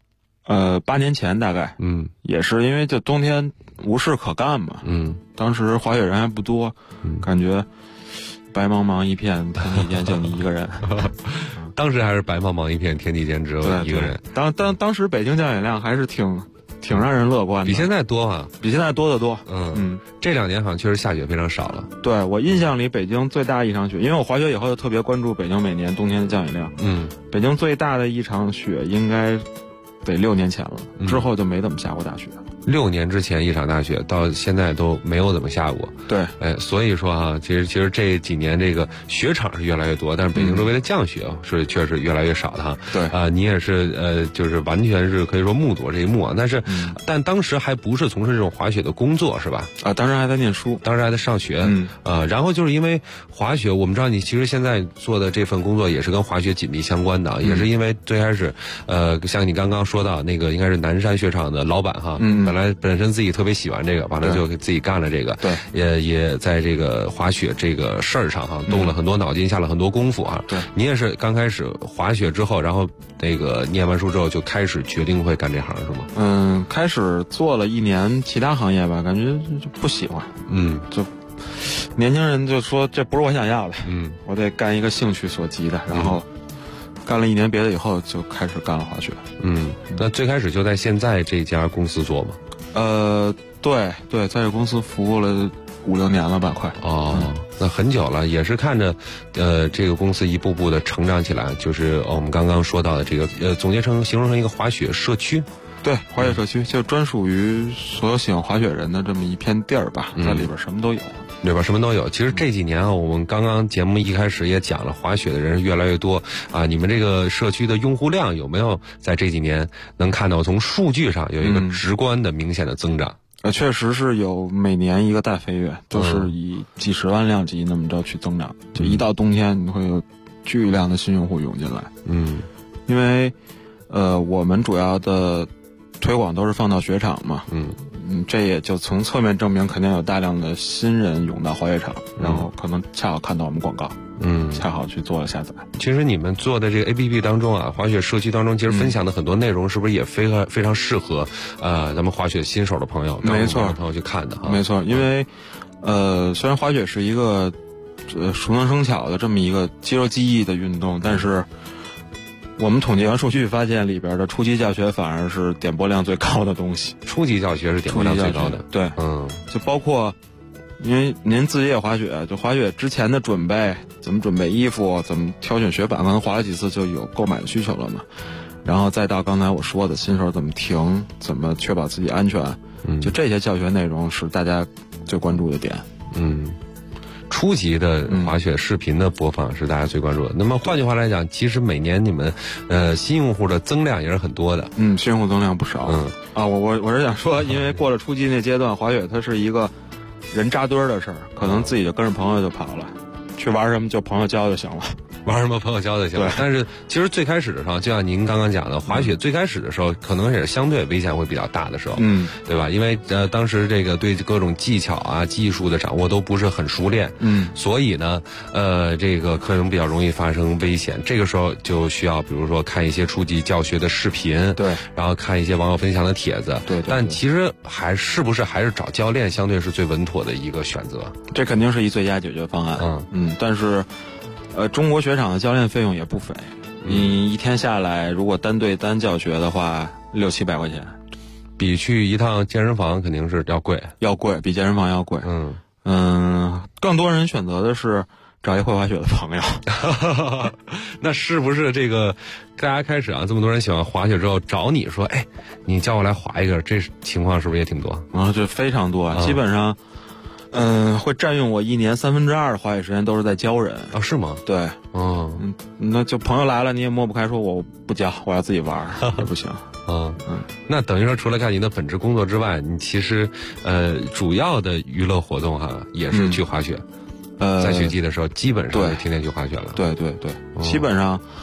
8年前大概，也是因为这冬天无事可干嘛，当时滑雪人还不多，感觉白茫茫一片，天地间就你一个人。 当时还是白茫茫一片，天地间只有一个人。 当时北京降雪量还是挺让人乐观的， 比现在多啊， 比现在多得多。 这2年好像确实下雪非常少了。 对，我印象里北京最大一场雪，因为我滑雪以后就特别关注北京每年冬天的降雪量。北京最大的一场雪应该得6年前了，之后就没怎么下过大雪。 6年之前一场大雪，到现在都没有怎么下过。 对， 所以说啊，其实这几年这个雪场是越来越多，但是北京周围的降雪是确实越来越少的哈。 对啊，你也是就是完全是可以说目睹这一幕啊。但当时还不是从事这种滑雪的工作是吧？ 当时还在念书， 当时还在上学。然后就是因为滑雪，我们知道你其实现在做的这份工作也是跟滑雪紧密相关的，也是因为最开始像你刚刚说到那个应该是南山雪场的老板哈，本身自己特别喜欢这个，完了就给自己干了这个， 对， 也在这个滑雪这个事儿上哈动了很多脑筋，下了很多功夫啊。 对， 你也是刚开始滑雪之后，然后那个念完书之后就开始决定会干这行是吗？ 开始做了1年其他行业吧，感觉就不喜欢。就年轻人就说这不是我想要的，我得干一个兴趣所及的，然后干了1年别的以后就开始干了滑雪。 那最开始就在现在这家公司做吗？ 对，在这公司服务了5、6年了吧，快。 那很久了，也是看着这个公司一步步的成长起来，就是我们刚刚说到的这个形容成一个滑雪社区。 对，滑雪社区就专属于所有喜欢滑雪人的这么一片地儿吧，在里边什么都有。 里边什么都有。其实这几年啊，我们刚刚节目一开始也讲了，滑雪的人越来越多啊。你们这个社区的用户量有没有在这几年能看到从数据上有一个直观的明显的增长？ 确实是有每年一个大飞跃，都是以几十万量级那么着去增长。就一到冬天，你会有巨量的新用户涌进来。因为我们主要的推广都是放到雪场嘛。这也就从侧面证明，肯定有大量的新人涌到滑雪场，然后可能恰好看到我们广告，恰好去做了下载。 其实你们做的这个 APP 当中啊，滑雪社区当中，其实分享的很多内容，是不是也非常适合咱们滑雪新手的朋友， 没错， 朋友去看的哈。 没错，因为虽然滑雪是一个熟能生巧的这么一个肌肉记忆的运动，但是我们统计完数据发现，里边的初级教学反而是点播量最高的东西。 初级教学是点播量最高的， 对，就包括，因为您自己也滑雪，就滑雪之前的准备，怎么准备衣服，怎么挑选雪板，可能滑了几次就有购买的需求了嘛。然后再到刚才我说的新手怎么停，怎么确保自己安全，就这些教学内容是大家最关注的点。 初级的滑雪视频的播放是大家最关注的。那么换句话来讲，其实每年你们新用户的增量也是很多的。 新用户增量不少。我是想说，因为过了初级那阶段，滑雪它是一个人扎堆儿的事儿，可能自己就跟着朋友就跑了，去玩什么就朋友教就行了。 玩什么朋友教就行了。但是其实最开始的时候，就像您刚刚讲的，滑雪最开始的时候，可能也是相对危险会比较大的时候，对吧？因为当时这个对各种技巧啊、技术的掌握都不是很熟练，所以呢，这个可能比较容易发生危险。这个时候就需要，比如说看一些初级教学的视频， 对， 然后看一些网友分享的帖子， 对。 但其实还是找教练，相对是最稳妥的一个选择。 这肯定是一最佳解决方案。但是。中国雪场的教练费用也不菲，你一天下来，如果单对单教学的话，600、700块钱， 比去一趟健身房肯定是要贵， 比健身房要贵。更多人选择的是找一会滑雪的朋友。 那是不是这个大家开始啊，这么多人喜欢滑雪之后找你说，哎，你教我来滑一个，这情况是不是也挺多？ 这非常多，基本上。会占用我1年2/3的滑雪时间，都是在教人。 是吗？ 对，那就朋友来了，你也抹不开，说我不教，我要自己玩也不行。 那等于说，除了干你的本职工作之外，你其实主要的娱乐活动哈，也是去滑雪。在雪季的时候，基本上是天天去滑雪了。 对，基本上，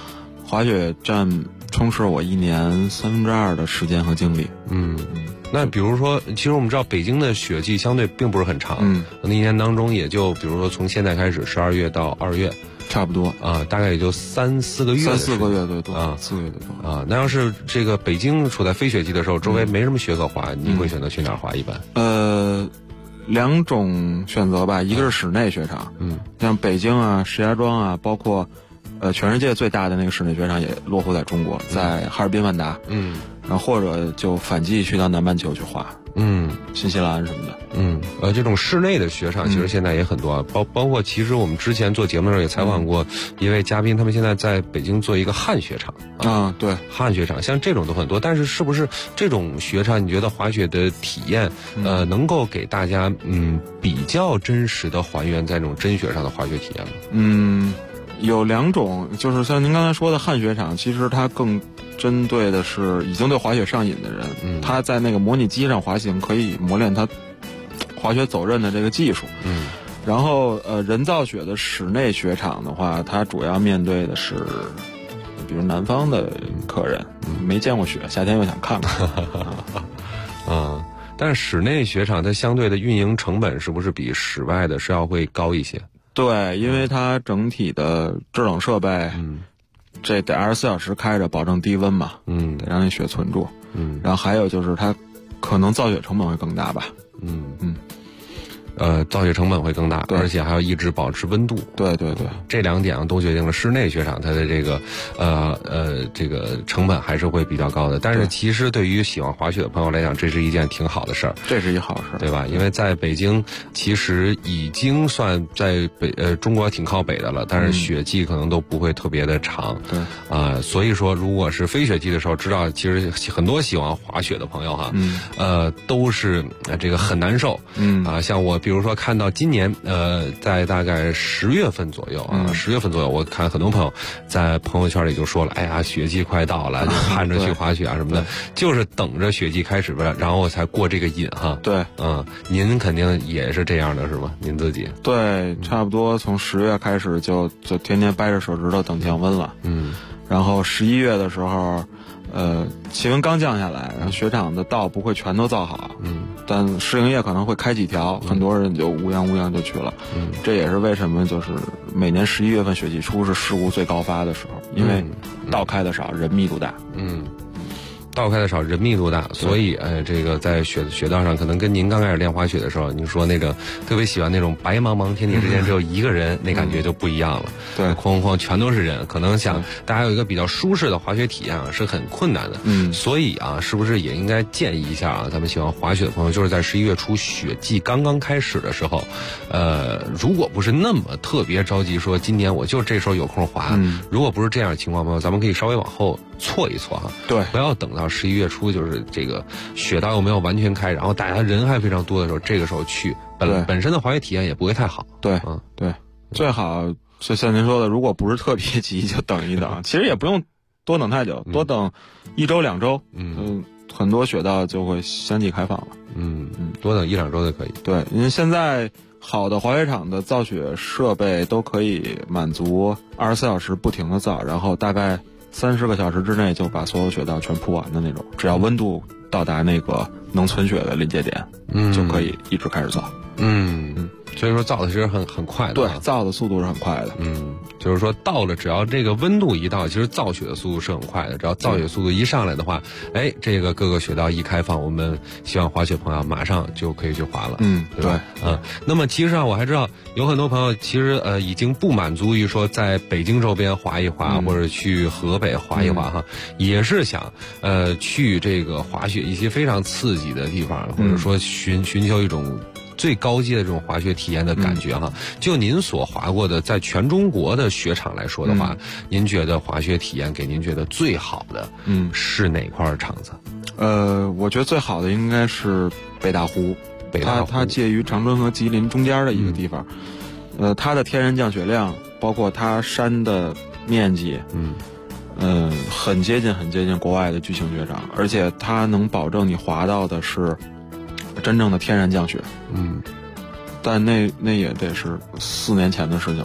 滑雪占充斥我1年2/3的时间和精力。 那比如说，其实我们知道北京的雪季相对并不是很长，可能1年当中也就比如说从现在开始12月到2月。 差不多啊，大概也就3-4个月 ，3-4个月多啊，4个月多啊。那要是这个北京处在非雪季的时候，周围没什么雪可滑，你会选择去哪儿滑一般 ？2种选择吧，一个是室内雪场，像北京啊、石家庄啊，包括全世界最大的那个室内雪场也落户在中国，在哈尔滨万达，然后或者就反季去到南半球去滑，新西兰什么的。 这种室内的雪场其实现在也很多，包括其实我们之前做节目的时候也采访过一位嘉宾，他们现在在北京做一个旱雪场啊，对， 旱雪场像这种都很多，但是是不是这种雪场你觉得滑雪的体验能够给大家比较真实的还原在这种真雪上的滑雪体验吗？ 有2种，就是像您刚才说的旱雪场，其实它更针对的是已经对滑雪上瘾的人，他在那个模拟机上滑行，可以磨练他滑雪走刃的这个技术。然后人造雪的室内雪场的话，它主要面对的是比如南方的客人，没见过雪，夏天又想看看。 但是室内雪场它相对的运营成本是不是比室外的是要会高一些？ 对，因为它整体的制冷设备，这得24小时开着，保证低温嘛，得让那雪存住，然后还有就是它可能造雪成本会更大吧， 造雪成本会更大，而且还要一直保持温度。 对， 这2点都决定了室内雪场它的这个这个成本还是会比较高的。但是其实对于喜欢滑雪的朋友来讲，这是一件挺好的事儿。 这是一好事， 对吧？因为在北京其实已经算在中国挺靠北的了，但是雪季可能都不会特别的长。 对所以说如果是非雪季的时候，知道其实很多喜欢滑雪的朋友哈，都是这个很难受。像我比如说看到今年在大概10月份左右10月份左右，我看很多朋友在朋友圈里就说了，哎呀，雪季快到了，就盼着去滑雪啊什么的，就是等着雪季开始吧，然后才过这个瘾哈。 对， 您肯定也是这样的是吗？您自己？ 对，差不多从10月开始就天天掰着手指头等降温了。然后11月的时候，气温刚降下来，然后雪场的道不会全都造好，但试营业可能会开几条，很多人就乌泱就去了。这也是为什么就是每年11月份雪季初是事故最高发的时候，因为道开的少，人密度大。 道开的少，人密度大，所以这个在雪道上，可能跟您刚开始练滑雪的时候，您说那个特别喜欢那种白茫茫天地之间只有一个人，那感觉就不一样了。 对， 哐哐全都是人，可能想大家有一个比较舒适的滑雪体验是很困难的。所以是不是也应该建议一下咱们喜欢滑雪的朋友，就是在11月初雪季刚刚开始的时候，如果不是那么特别着急，说今年我就这时候有空滑，如果不是这样的情况，朋友，咱们可以稍微往后错一错对， 不要等到11月初，就是这个雪道又没有完全开，然后大家人还非常多的时候，这个时候去，本身的滑雪体验也不会太好。 对，最好就像您说的，如果不是特别急，就等一等。其实也不用多等太久，多等1周2周，很多雪道就会相继开放了。 多等1-2周就可以。 对，因为现在好的滑雪场的造雪设备都可以满足24小时不停的造，然后大概30个小时之内就把所有雪道全铺完的那种，只要温度到达那个能存雪的临界点，就可以一直开始造。 所以说造的其实很快的。 对，造的速度是很快的。 就是说到了，只要这个温度一到，其实造雪的速度是很快的。只要造雪速度一上来的话，这个各个雪道一开放，我们希望滑雪朋友马上就可以去滑了。对吧？那么其实我还知道有很多朋友其实已经不满足于说在北京周边滑一滑，或者去河北滑一滑也是想去这个滑雪一些非常刺激的地方，或者说寻求一种最高阶的这种滑雪体验的感觉就您所滑过的，在全中国的雪场来说的话，您觉得滑雪体验给您觉得最好的是哪块场子？ 我觉得最好的应该是北大湖。它介于长春和吉林中间的一个地方。它的天然降雪量，包括它山的面积，很接近国外的巨型雪场，而且它能保证你滑到的是真正的天然降雪。但那也得是4年前的事情了，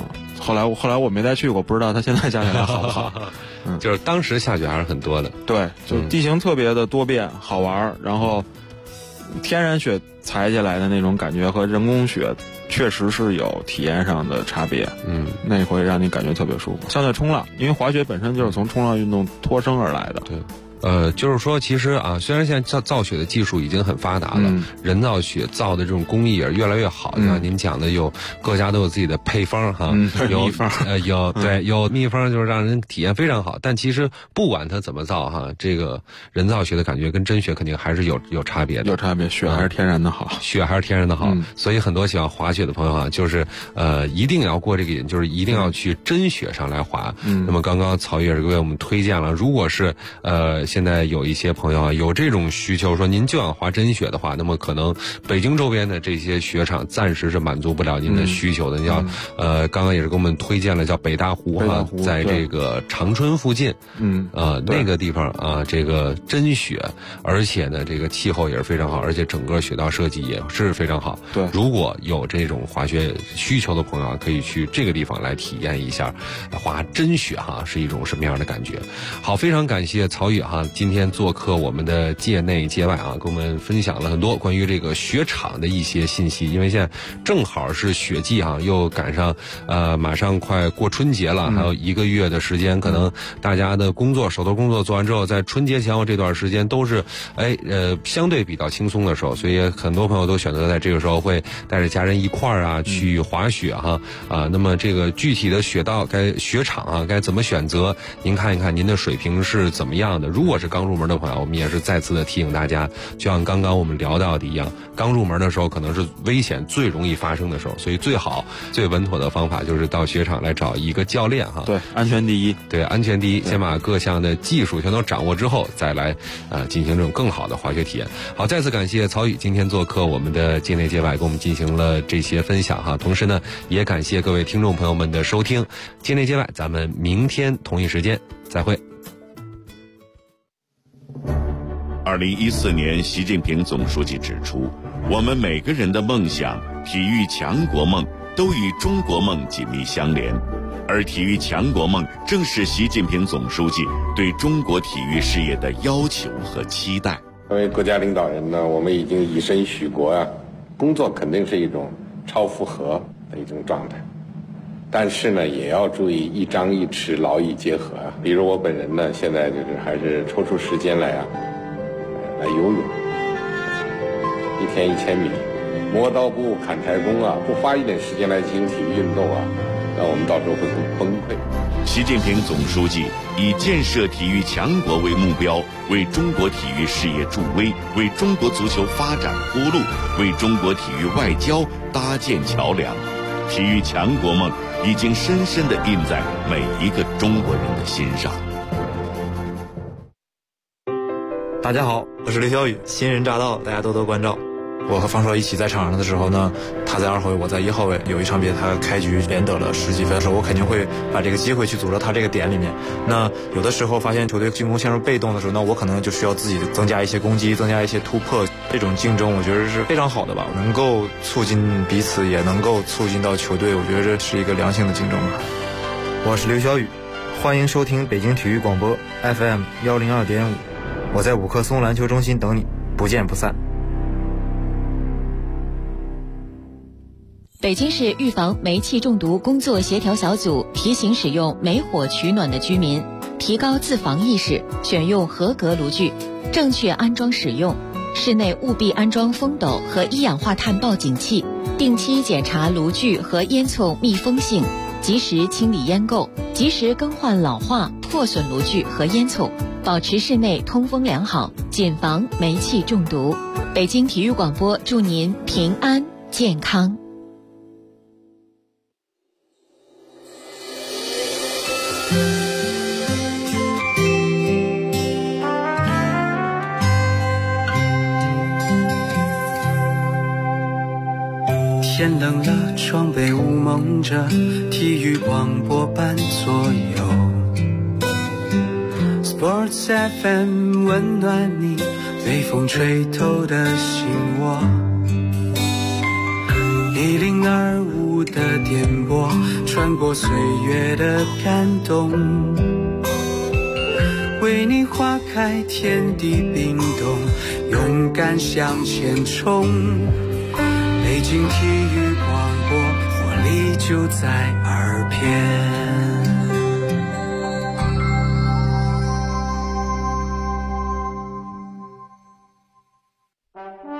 后来我没再去过，不知道它现在下雪量好不好。 就是当时下雪还是很多的。 对，就地形特别的多变，好玩，然后天然雪踩起来的那种感觉和人工雪确实是有体验上的差别。那会让你感觉特别舒服。相对冲浪，因为滑雪本身就是从冲浪运动脱生而来的。 对。就是说，其实啊，虽然现在造雪的技术已经很发达了，人造雪造的这种工艺也越来越好。像您讲的，有各家都有自己的配方哈，有秘方， 有秘方，就是让人体验非常好。但其实不管它怎么造哈，这个人造雪的感觉跟真雪肯定还是有差别的。 有差别，雪还是天然的好， 雪还是天然的好。所以很多喜欢滑雪的朋友啊，就是一定要过这个瘾，就是一定要去真雪上来滑。那么刚刚曹也是为我们推荐了，如果是现在有一些朋友啊有这种需求，说您就想滑真雪的话，那么可能北京周边的这些雪场暂时是满足不了您的需求的。你要刚刚也是给我们推荐了叫北大湖哈，在这个长春附近，那个地方啊，这个真雪，而且呢这个气候也是非常好，而且整个雪道设计也是非常好。 对， 如果有这种滑雪需求的朋友啊，可以去这个地方来体验一下滑真雪哈是一种什么样的感觉。好，非常感谢曹宇哈今天做客我们的界内界外啊，跟我们分享了很多关于这个雪场的一些信息。因为现在正好是雪季啊，又赶上马上快过春节了，还有1个月的时间，可能大家的手头工作做完之后，在春节前后这段时间都是相对比较轻松的时候，所以很多朋友都选择在这个时候会带着家人一块儿啊去滑雪哈那么这个具体的雪场啊该怎么选择，您看一看您的水平是怎么样的。如果是刚入门的朋友，我们也是再次的提醒大家，就像刚刚我们聊到的一样，刚入门的时候可能是危险最容易发生的时候，所以最好最稳妥的方法就是到雪场来找一个教练哈。 对，安全第一。 对，安全第一，先把各项的技术全都掌握之后，再来进行这种更好的滑雪体验。好，再次感谢曹宇今天做客我们的界内界外，给我们进行了这些分享哈。同时呢，也感谢各位听众朋友们的收听，界内界外，咱们明天同一时间再会。 2014年，习近平总书记指出，我们每个人的梦想、体育强国梦都与中国梦紧密相连，而体育强国梦正是习近平总书记对中国体育事业的要求和期待。 作为国家领导人呢，我们已经以身许国啊，工作肯定是一种超负荷的一种状态，但是呢，也要注意一张一弛，劳逸结合啊。比如我本人呢，现在就是还是抽出时间来游泳，1天1000米，磨刀不误砍柴工啊，不花一点时间来进行体育运动啊，那我们到时候会很崩溃。 习近平总书记以建设体育强国为目标，为中国体育事业助威，为中国足球发展铺路，为中国体育外交搭建桥梁。体育强国梦已经深深地印在每一个中国人的心上。 大家好，我是刘晓宇，新人乍到，大家多多关照。我和方硕一起在场上的时候呢，他在2号位，我在1号位。有一场比赛他开局连得了10几分的时候，我肯定会把这个机会去组到他这个点里面。那有的时候发现球队进攻陷入被动的时候，那我可能就需要自己增加一些攻击，增加一些突破。这种竞争我觉得是非常好的吧，能够促进彼此，也能够促进到球队，我觉得这是一个良性的竞争吧。 我是刘晓宇，欢迎收听北京体育广播 FM 102.5，我在5棵松篮球中心等你，不见不散。 北京市预防煤气中毒工作协调小组提醒使用煤火取暖的居民提高自防意识，选用合格炉具，正确安装使用。室内务必安装风斗和一氧化碳报警器，定期检查炉具和烟囱密封性，及时清理烟垢，及时更换老化破损炉具和烟囱，保持室内通风良好，谨防煤气中毒。北京体育广播祝您平安健康。 天冷了，窗被雾蒙着，体育广播伴左右。Sports FM 温暖你被风吹透的心窝。 1025的电波，穿过岁月的感动，为你花开天地冰冻，勇敢向前冲。北京体育广播，活力就在耳边。